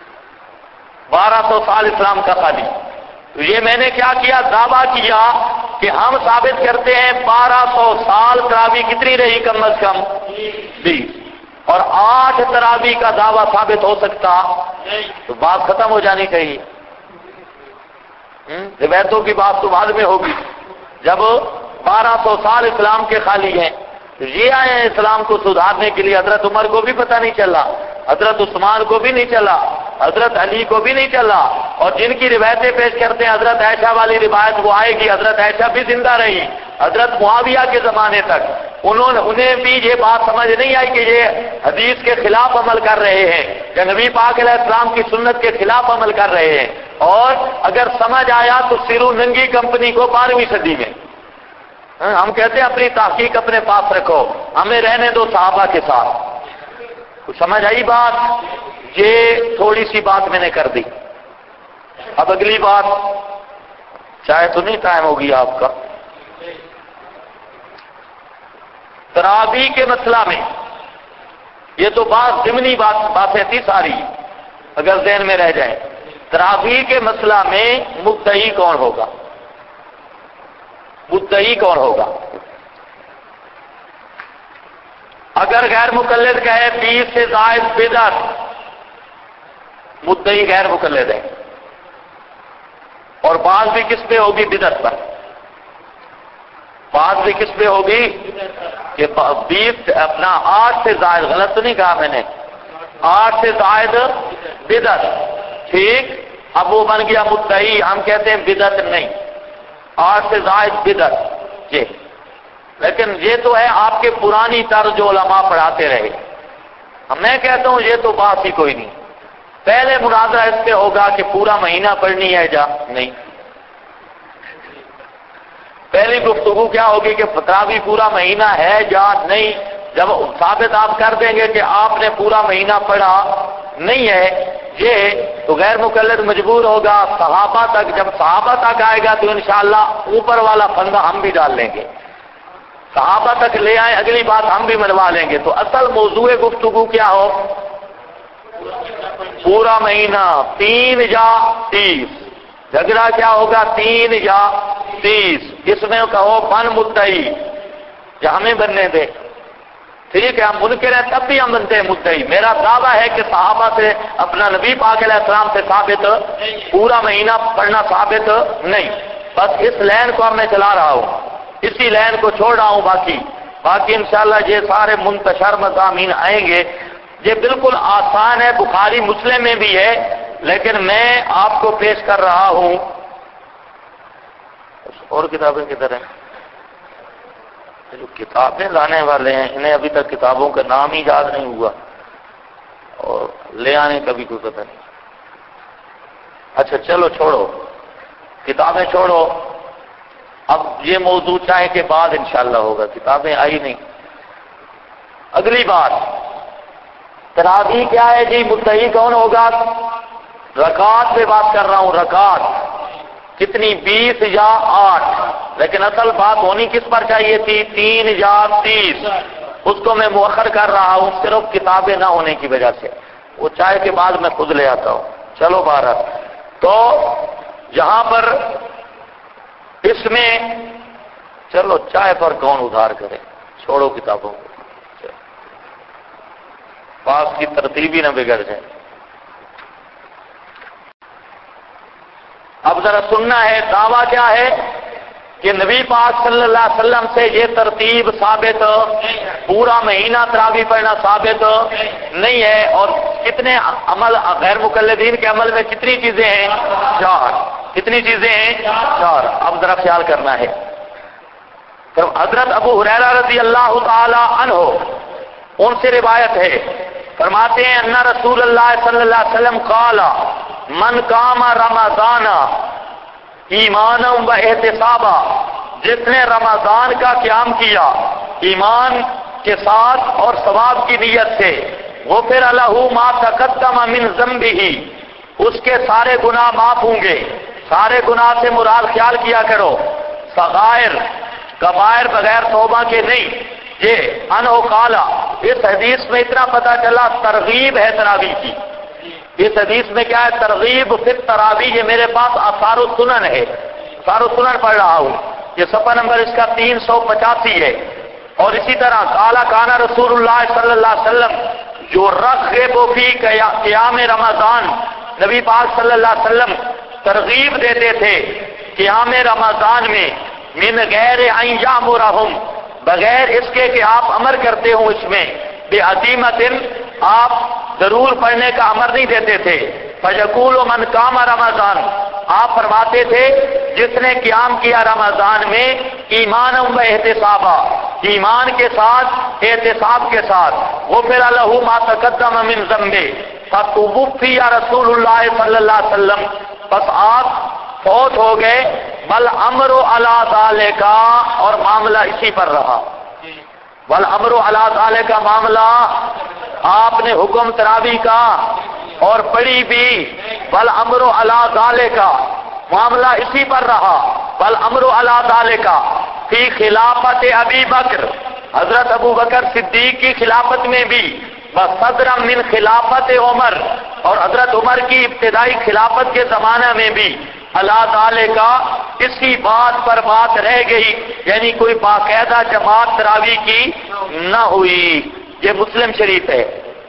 1200 سال اسلام کا خالی۔ تو یہ میں نے کیا کیا؟ دعویٰ کیا کہ ہم ثابت کرتے ہیں 1200 سال تراویح کتنی رہی؟ کم از کم 20، اور 8 تراویح کا دعویٰ ثابت ہو سکتا تو بات ختم ہو جانی چاہیے۔ روایتوں کی بات تو بعد میں ہوگی، جب 1200 سال اسلام کے خالی ہیں، یہ آئے ہیں اسلام کو سدھارنے کے لیے۔ حضرت عمر کو بھی پتہ نہیں چلا، حضرت عثمان کو بھی نہیں چلا، حضرت علی کو بھی نہیں چلا، اور جن کی روایتیں پیش کرتے ہیں حضرت عائشہ والی روایت وہ آئے گی، حضرت عائشہ بھی زندہ رہی حضرت معاویہ کے زمانے تک، انہیں بھی یہ بات سمجھ نہیں آئی کہ یہ حدیث کے خلاف عمل کر رہے ہیں یا نبی پاک علیہ السلام کی سنت کے خلاف عمل کر رہے ہیں۔ اور اگر سمجھ آیا تو سیرو ننگی کمپنی کو 12ویں صدی میں، ہم کہتے ہیں اپنی تحقیق اپنے پاس رکھو، ہمیں رہنے دو صحابہ کے ساتھ۔ سمجھ آئی بات؟ یہ تھوڑی سی بات میں نے کر دی۔ اب اگلی بات، چاہے تو نہیں ٹائم ہوگی آپ کا، تراویح کے مسئلہ میں یہ تو ضمنی باتیں تھی ساری، اگر ذہن میں رہ جائیں۔ تراویح کے مسئلہ میں مدعی کون ہوگا؟ مدعی کون ہوگا؟ اگر غیر مقلد کہے 20 سے زائد بدعت، مدعی غیر مقلد ہے، اور بعض بھی کس پہ ہوگی؟ بدعت پر۔ بعض بھی کس پہ ہوگی؟ کہ 20 اپنا 8 سے زائد، غلط تو نہیں کہا میں نے، 8 سے زائد بدعت، ٹھیک، اب وہ بن گیا مدعی، ہم کہتے ہیں بدعت نہیں، 8 سے زائد بدعت یہ۔ لیکن یہ تو ہے آپ کے پرانی طرز جو علماء پڑھاتے رہے، میں کہتا ہوں یہ تو بات ہی کوئی نہیں۔ پہلے مناظرہ اس پہ ہوگا کہ پورا مہینہ پڑھنی ہے یا نہیں۔ پہلی گفتگو کیا ہوگی کہ تراویح پورا مہینہ ہے یا نہیں۔ جب ثابت آپ کر دیں گے کہ آپ نے پورا مہینہ پڑھا نہیں ہے یہ، تو غیر مقلد مجبور ہوگا صحابہ تک، جب صحابہ تک آئے گا تو انشاءاللہ اوپر والا پھندا ہم بھی ڈال لیں گے، صحابہ تک لے آئیں، اگلی بات ہم بھی منوا لیں گے۔ تو اصل موضوع گفتگو کیا ہو؟ پورا مہینہ 3 یا 30۔ جھگڑا کیا ہوگا؟ 3 یا 30۔ اس میں کہو بن مدعی یا ہمیں بننے دے، ٹھیک ہے، ہم منکر ہیں تب بھی ہم بنتے ہیں مدعی۔ میرا دعویٰ ہے کہ صحابہ سے، اپنا نبی پاک علیہ السلام سے ثابت پورا مہینہ پڑھنا ثابت نہیں، بس اس لائن کو اب میں چلا رہا ہوں، اسی لائن کو چھوڑ رہا ہوں، باقی انشاءاللہ یہ سارے منتشر مضامین آئیں گے۔ یہ بالکل آسان ہے، بخاری مسلم میں بھی ہے، لیکن میں آپ کو پیش کر رہا ہوں۔ اور کتابیں کدھر ہیں؟ جو کتابیں لانے والے ہیں انہیں ابھی تک کتابوں کا نام ہی یاد نہیں ہوا، اور لے آنے کا بھی کوئی پتہ نہیں۔ اچھا چلو چھوڑو، کتابیں چھوڑو، اب یہ موضوع چاہے کے بعد انشاءاللہ ہوگا، کتابیں آئی نہیں۔ اگلی بات، تراویح کیا ہے جی؟ مدعی کون ہوگا؟ رکعات پہ بات کر رہا ہوں، رکعات کتنی؟ 20 یا 8، لیکن اصل بات ہونی کس پر چاہیے تھی؟ 3 یا 30۔ اس کو میں مؤخر کر رہا ہوں صرف کتابیں نہ ہونے کی وجہ سے، وہ چائے کے بعد میں خود لے آتا ہوں۔ چلو بہرحال، تو یہاں پر اس میں چلو چائے پر کون ادھار کرے، چھوڑو کتابوں کو، پاس کی ترتیب ہی نہ بگڑ جائے۔ اب ذرا سننا ہے، دعویٰ کیا ہے کہ نبی پاک صلی اللہ علیہ وسلم سے یہ ترتیب ثابت، پورا مہینہ تراویح پڑھنا ثابت نہیں ہے۔ اور کتنے عمل، غیر مقلدین کے عمل میں کتنی چیزیں ہیں؟ 4۔ کتنی چیزیں ہیں؟ 4۔ اب ذرا خیال کرنا ہے۔ تو حضرت ابو ہریرہ رضی اللہ تعالی عنہ، ان سے روایت ہے، فرماتے ہیں ان رسول اللہ صلی اللہ علیہ وسلم قال من قام رمضان ایمانا و احتسابا، جس نے رمضان کا قیام کیا ایمان کے ساتھ اور ثواب کی نیت سے، غفر لہ ما تقدم من ذنبہ، اس کے سارے گناہ معاف ہوں گے۔ سارے گناہ سے مراد خیال کیا کرو، صغائر کبائر بغیر توبہ کے نہیں۔ یہ انہو قالا، اس حدیث میں اتنا پتہ چلا ترغیب ہے تراویح کی۔ اس حدیث میں کیا ہے؟ ترغیب فی التراویح۔ یہ میرے پاس آثار السنن ہے، آثار السنن پڑھ رہا ہوں، یہ صفحہ نمبر اس کا 385 ہے۔ اور اسی طرح قالا کانا رسول اللہ صلی اللہ علیہ وسلم جو رغب فی قیام رمضان، نبی پاک صلی اللہ علیہ وسلم ترغیب دیتے تھے قیام رمضان میں، من غیر ان یامرہم، بغیر اس کے کہ آپ امر کرتے ہوں اس میں، بعزیمۃ، آپ ضرور پڑھنے کا امر نہیں دیتے تھے۔ فیقول من قام رمضان، آپ فرماتے تھے جس نے قیام کیا رمضان میں ایمان و احتسابا، ایمان کے ساتھ، احتساب کے ساتھ، غفر لہ ما تقدم من ذنبہ، فتوفی رسول اللہ صلی اللہ علیہ وسلم، بس آپ فوت ہو گئے، بل امر علی ذالک، اور معاملہ اسی پر رہا، بل امر علی ذالک، معاملہ آپ نے حکم تراویح کا اور پڑھی بھی، بل امر علی ذالک، معاملہ اسی پر رہا، بل امر علی ذالک فی خلافت ابی بکر، حضرت ابو بکر صدیق کی خلافت میں بھی، وصدرا من خلافت عمر، اور حضرت عمر کی ابتدائی خلافت کے زمانہ میں بھی اللہ تعالی کا اسی بات پر بات رہ گئی، یعنی کوئی باقاعدہ جماعت تراویح کی نہ ہوئی۔ یہ مسلم شریف ہے،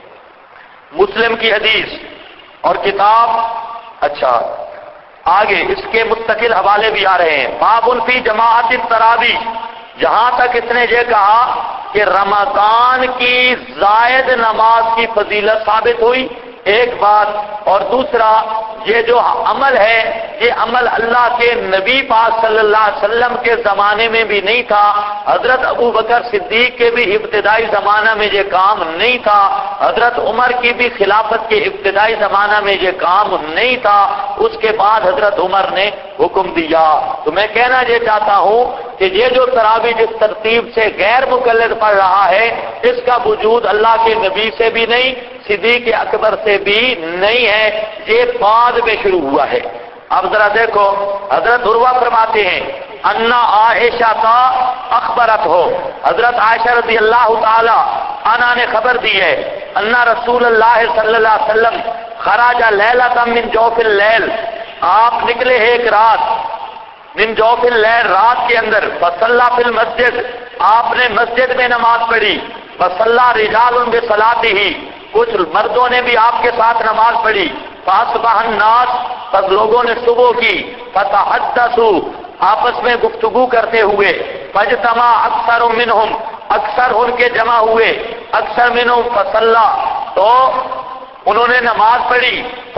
مسلم کی حدیث اور کتاب۔ اچھا آگے اس کے مستقل حوالے بھی آ رہے ہیں۔ باب فی جماعت التراویح، جہاں تک اس نے یہ کہا کہ رمضان کی زائد نماز کی فضیلت ثابت ہوئی، ایک بات، اور دوسرا یہ جو عمل ہے یہ عمل اللہ کے نبی پاک صلی اللہ علیہ وسلم کے زمانے میں بھی نہیں تھا، حضرت ابو بکر صدیق کے بھی ابتدائی زمانہ میں یہ کام نہیں تھا، حضرت عمر کی بھی خلافت کے ابتدائی زمانہ میں یہ کام نہیں تھا، اس کے بعد حضرت عمر نے حکم دیا۔ تو میں کہنا یہ چاہتا ہوں کہ یہ جو تراویح جس ترتیب سے غیر مقلد پڑھ رہا ہے، اس کا وجود اللہ کے نبی سے بھی نہیں، صدیق اکبر سے بھی نہیں ہے، یہ بعد میں شروع ہوا ہے۔ اب ذرا دیکھو، حضرت عروہ فرماتے ہیں انا عائشہ کا اخبرت ہو، حضرت عائشہ رضی اللہ تعالی عنہا نے خبر دی ہے، انا رسول اللہ صلی اللہ علیہ وسلم خرج لیلۃ من جوف اللیل، آپ نکلے ایک رات، من جوف اللیل، رات کے اندر، فصلی فی المسجد، آپ نے مسجد میں نماز پڑھی، فصلی رجال بصلاتہ، کچھ مردوں نے بھی آپ کے ساتھ نماز پڑھی، فاصبح الناس، پس لوگوں نے صبح کی، فتحدثوا، آپس میں گفتگو کرتے ہوئے، فاجتمع اکثر منہم، اکثر ان کے جمع ہوئے، اکثر منہم فصلی، تو انہوں نے نماز پڑھی،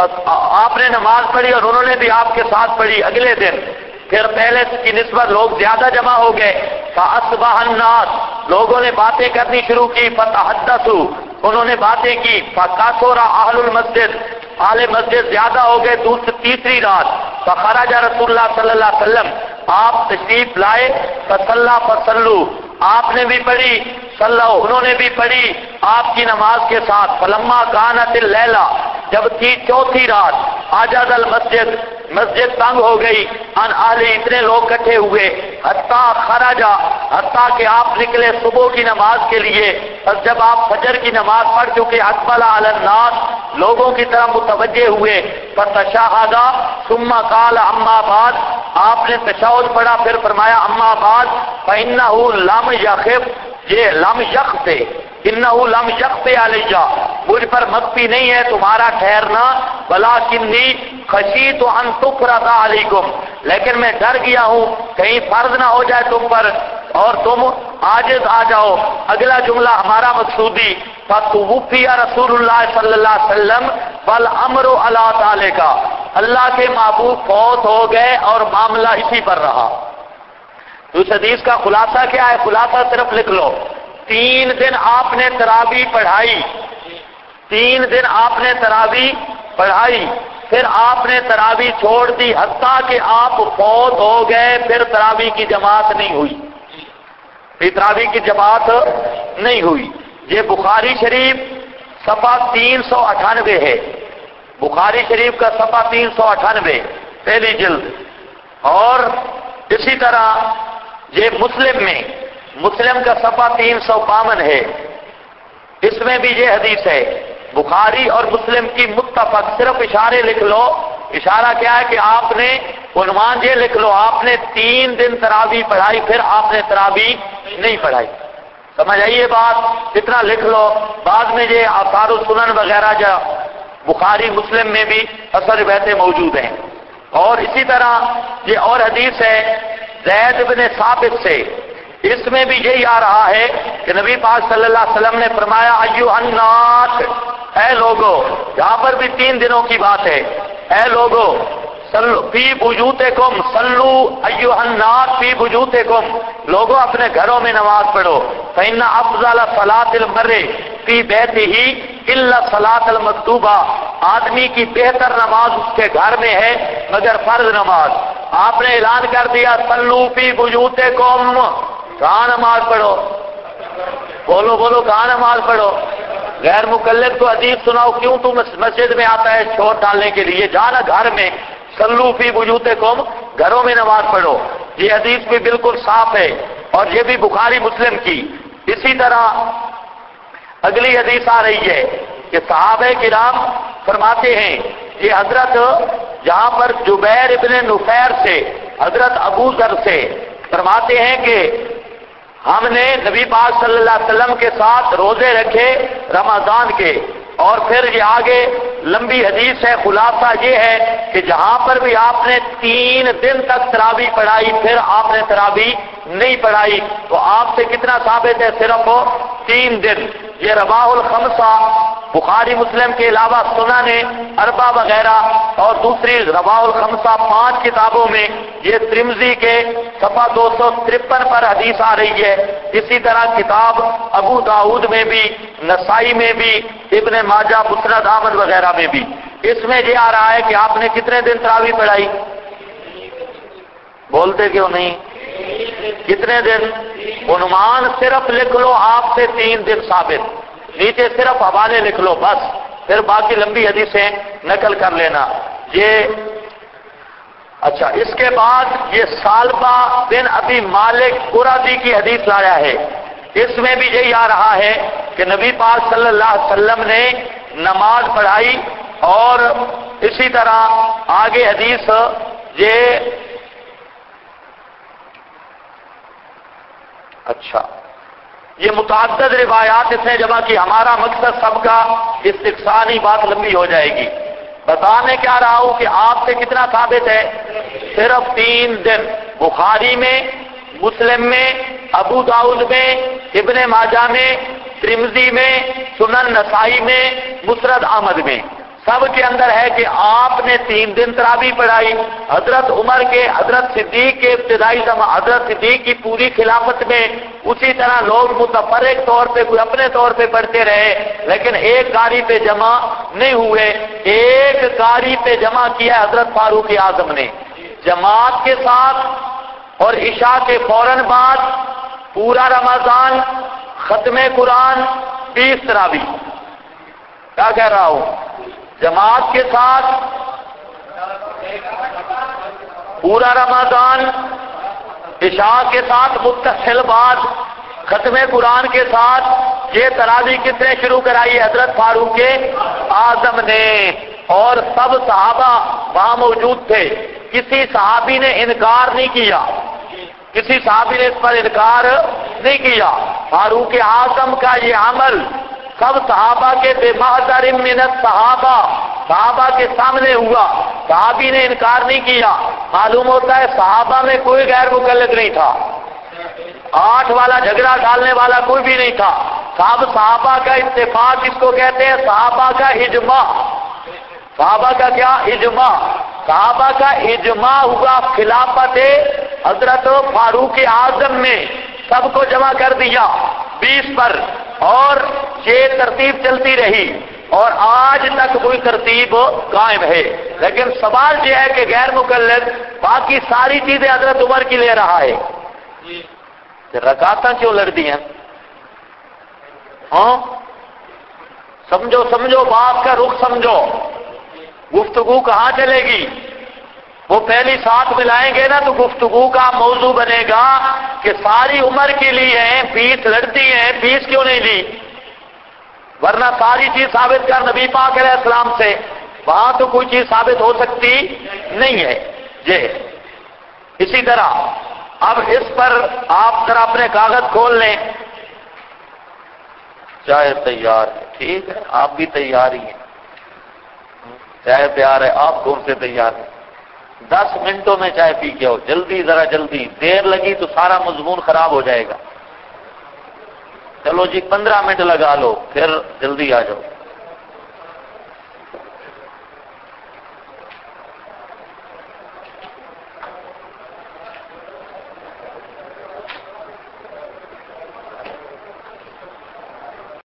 آپ نے نماز پڑھی اور انہوں نے بھی آپ کے ساتھ پڑھی اگلے دن، پھر پہلے کی نسبت لوگ زیادہ جمع ہو گئے، فاصبح الناس، لوگوں نے باتیں کرنی شروع کی، فتحدثوا، انہوں نے باتیں کی، فکثر اہل المسجد، اہل مسجد زیادہ ہو گئے، تیسری رات، فخرج رسول اللہ صلی اللہ علیہ وسلم، آپ تشریف لائے، فصلی فصلوا، آپ نے بھی پڑھی، صلوا، انہوں نے بھی پڑھی آپ کی نماز کے ساتھ، فلما کانت اللیلہ، جب تھی چوتھی رات، عجز المسجد، مسجد تنگ ہو گئی، ان اہلی، اتنے لوگ اکٹھے ہوئے، حتیٰ خرجا، حتیٰ کہ آپ نکلے صبح کی نماز کے لیے، بس جب آپ فجر کی نماز پڑھ چکے، اقبل علی الناس، لوگوں کی طرف متوجہ ہوئے، فتشہد، ثم قال اما بعد، آپ نے تشہد پڑھا، پھر فرمایا اما بعد، فإنہ لم یخف، یہ لم یخف، انہ لم یخف علیہ، مجھ پر مخفی نہیں ہے تمہارا ٹھہرنا، ولکنی خشیت ان تفرض علیکم، لیکن میں ڈر گیا ہوں کہیں فرض نہ ہو جائے تم پر اور تم عاجز آ جاؤ۔ اگلا جملہ ہمارا مقصودی، فتوفی رسول اللہ صلی اللہ علیہ وسلم والامر علی ذالک، اللہ کے محبوب فوت ہو گئے اور معاملہ اسی پر رہا۔ تو اس حدیث کا خلاصہ کیا ہے؟ خلاصہ صرف لکھ لو، 3 دن آپ نے تراویح پڑھائی، 3 دن آپ نے تراویح پڑھائی، پھر آپ نے تراویح چھوڑ دی، حتیٰ کہ آپ فوت ہو گئے، پھر تراویح کی جماعت نہیں ہوئی، پھر تراویح کی جماعت نہیں ہوئی۔ یہ بخاری شریف صفحہ 398 ہے، بخاری شریف کا صفحہ 398 پہلی جلد، اور اسی طرح یہ مسلم میں، مسلم کا صفحہ 352 ہے، اس میں بھی یہ حدیث ہے، بخاری اور مسلم کی متفق، صرف اشارے لکھ لو، اشارہ کیا ہے کہ آپ نے عنوان یہ لکھ لو، آپ نے 3 دن تراویح پڑھائی، پھر آپ نے تراویح نہیں پڑھائی، سمجھ آئیے بات، اتنا لکھ لو، بعد میں یہ آثار السنن وغیرہ جو بخاری مسلم میں بھی اثر روایتیں موجود ہیں۔ اور اسی طرح یہ اور حدیث ہے زید بن ثابت سے، اس میں بھی یہی آ رہا ہے کہ نبی پاک صلی اللہ علیہ وسلم نے فرمایا ایھا الناس، اے لوگو، یہاں پر بھی 3 دنوں کی بات ہے، اے لوگو، صلو فی بیوتکم، صلو ایھا الناس فی بیوتکم، لوگو اپنے گھروں میں نماز پڑھو، فإن افضل صلاۃ المرء فی بیتہ الا الصلاۃ المکتوبہ، آدمی کی بہتر نماز اس کے گھر میں ہے مگر فرض نماز۔ آپ نے اعلان کر دیا صلو فی بیوتکم، کہاں نماز پڑھو؟ بولو بولو، کہاں نماز پڑھو؟ غیر مقلد کو حدیث سناؤ، کیوں تو مسجد میں آتا ہے شور ڈالنے کے لیے؟ جانا گھر میں، صلو فی بیوتکم، گھروں میں نماز پڑھو، یہ حدیث بھی بالکل صاف ہے، اور یہ بھی بخاری مسلم کی۔ اسی طرح اگلی حدیث آ رہی ہے کہ صحابہ کرام فرماتے ہیں کہ حضرت جہاں پر جبیر ابن نفیر سے حضرت ابو ذر سے فرماتے ہیں کہ ہم نے نبی پاک صلی اللہ علیہ وسلم کے ساتھ روزے رکھے رمضان کے، اور پھر یہ آگے لمبی حدیث ہے، خلاصہ یہ ہے کہ جہاں پر بھی آپ نے 3 دن تک تراویح پڑھائی پھر آپ نے تراویح نہیں پڑھائی، تو آپ سے کتنا ثابت ہے؟ صرف 3 دن۔ یہ رواہ الخمسہ بخاری مسلم کے علاوہ سنن اربع وغیرہ اور دوسری رواہ الخمسہ 5 کتابوں میں، یہ ترمذی کے صفحہ 253 پر حدیث آ رہی ہے۔ اسی طرح کتاب ابو داؤد میں بھی، نسائی میں بھی، ابن ماجہ مسند احمد وغیرہ میں بھی۔ اس میں یہ آ رہا ہے کہ آپ نے کتنے دن تراویح پڑھائی؟ بولتے کیوں نہیں؟ کتنے دن؟ عنوان صرف لکھ لو، آپ سے 3 دن ثابت، نیچے صرف حوالے لکھ لو بس، پھر باقی لمبی حدیثیں نقل کر لینا۔ یہ اچھا، اس کے بعد یہ سالبہ بن ابی مالک قرظی کی حدیث لایا ہے، اس میں بھی یہی آ رہا ہے کہ نبی پاک صلی اللہ علیہ وسلم نے نماز پڑھائی، اور اسی طرح آگے حدیث یہ اچھا یہ متعدد روایات اس نے جمع کی۔ ہمارا مقصد سب کا استقصانی بات لمبی ہو جائے گی۔ بتانے کیا رہا ہوں کہ آپ سے کتنا ثابت ہے؟ صرف 3 دن۔ بخاری میں، مسلم میں، ابو داؤد میں، ابن ماجہ میں، ترمذی میں، سنن نسائی میں، مسند احمد میں، سب کے اندر ہے کہ آپ نے 3 دن تراویح پڑھائی۔ حضرت عمر کے، حضرت صدیق کے ابتدائی زمان، حضرت صدیق کی پوری خلافت میں اسی طرح لوگ متفرق طور پہ کوئی اپنے طور پہ پڑھتے رہے، لیکن ایک قاری پہ جمع نہیں ہوئے۔ ایک قاری پہ جمع کیا حضرت فاروق اعظم نے جماعت کے ساتھ، اور عشاء کے فوراً بعد پورا رمضان، ختم قرآن، 20 تراویح۔ کیا کہہ رہا ہوں؟ جماعت کے ساتھ پورا رمضان، عشاء کے ساتھ متصل بعد، ختم قرآن کے ساتھ، یہ تراویح کس نے شروع کرائی؟ حضرت فاروق اعظم نے، اور سب صحابہ وہاں موجود تھے، کسی صحابی نے انکار نہیں کیا، کسی صحابی نے اس پر انکار نہیں کیا۔ فاروق اعظم کا یہ عمل سب صحابہ کے بے محضر من الصحابہ، صحابہ کے سامنے ہوا، صحابی نے انکار نہیں کیا۔ معلوم ہوتا ہے صحابہ میں کوئی غیر مقلد نہیں تھا، 8 والا جھگڑا ڈالنے والا کوئی بھی نہیں تھا۔ سب صحابہ کا اتفاق اس کو کہتے ہیں، صحابہ کا اجماع۔ صحابہ کا کیا؟ اجماع۔ صحابہ کا اجماع ہوا خلافت حضرت فاروق اعظم نے، سب کو جمع کر دیا 20 پر، اور یہ ترتیب چلتی رہی، اور آج تک کوئی ترتیب قائم ہے۔ لیکن سوال یہ ہے کہ غیر مقلد باقی ساری چیزیں حضرت عمر کی لے رہا ہے، رکعتیں کیوں لڑ دی ہیں؟ ہاں سمجھو سمجھو، بات کا رخ سمجھو، گفتگو کہاں چلے گی؟ وہ پہلی ساتھ ملائیں گے نا تو گفتگو کا موضوع بنے گا کہ ساری عمر کے لیے ہیں، 20 لڑتی ہیں، 20 کیوں نہیں لی؟ ورنہ ساری چیز ثابت کر نبی پاک علیہ السلام سے، وہاں تو کوئی چیز ثابت ہو سکتی نہیں ہے۔ یہ اسی طرح اب اس پر آپ ذرا اپنے کاغذ کھول لیں۔ چائے تیار ہے، ٹھیک ہے، آپ بھی تیار ہی ہیں، چائے تیار ہے، آپ کون سے تیار ہیں؟ 10 منٹوں میں چائے پی کے آؤ، جلدی، ذرا جلدی، دیر لگی تو سارا مضمون خراب ہو جائے گا۔ چلو جی 15 منٹ لگا لو، پھر جلدی آ جاؤ۔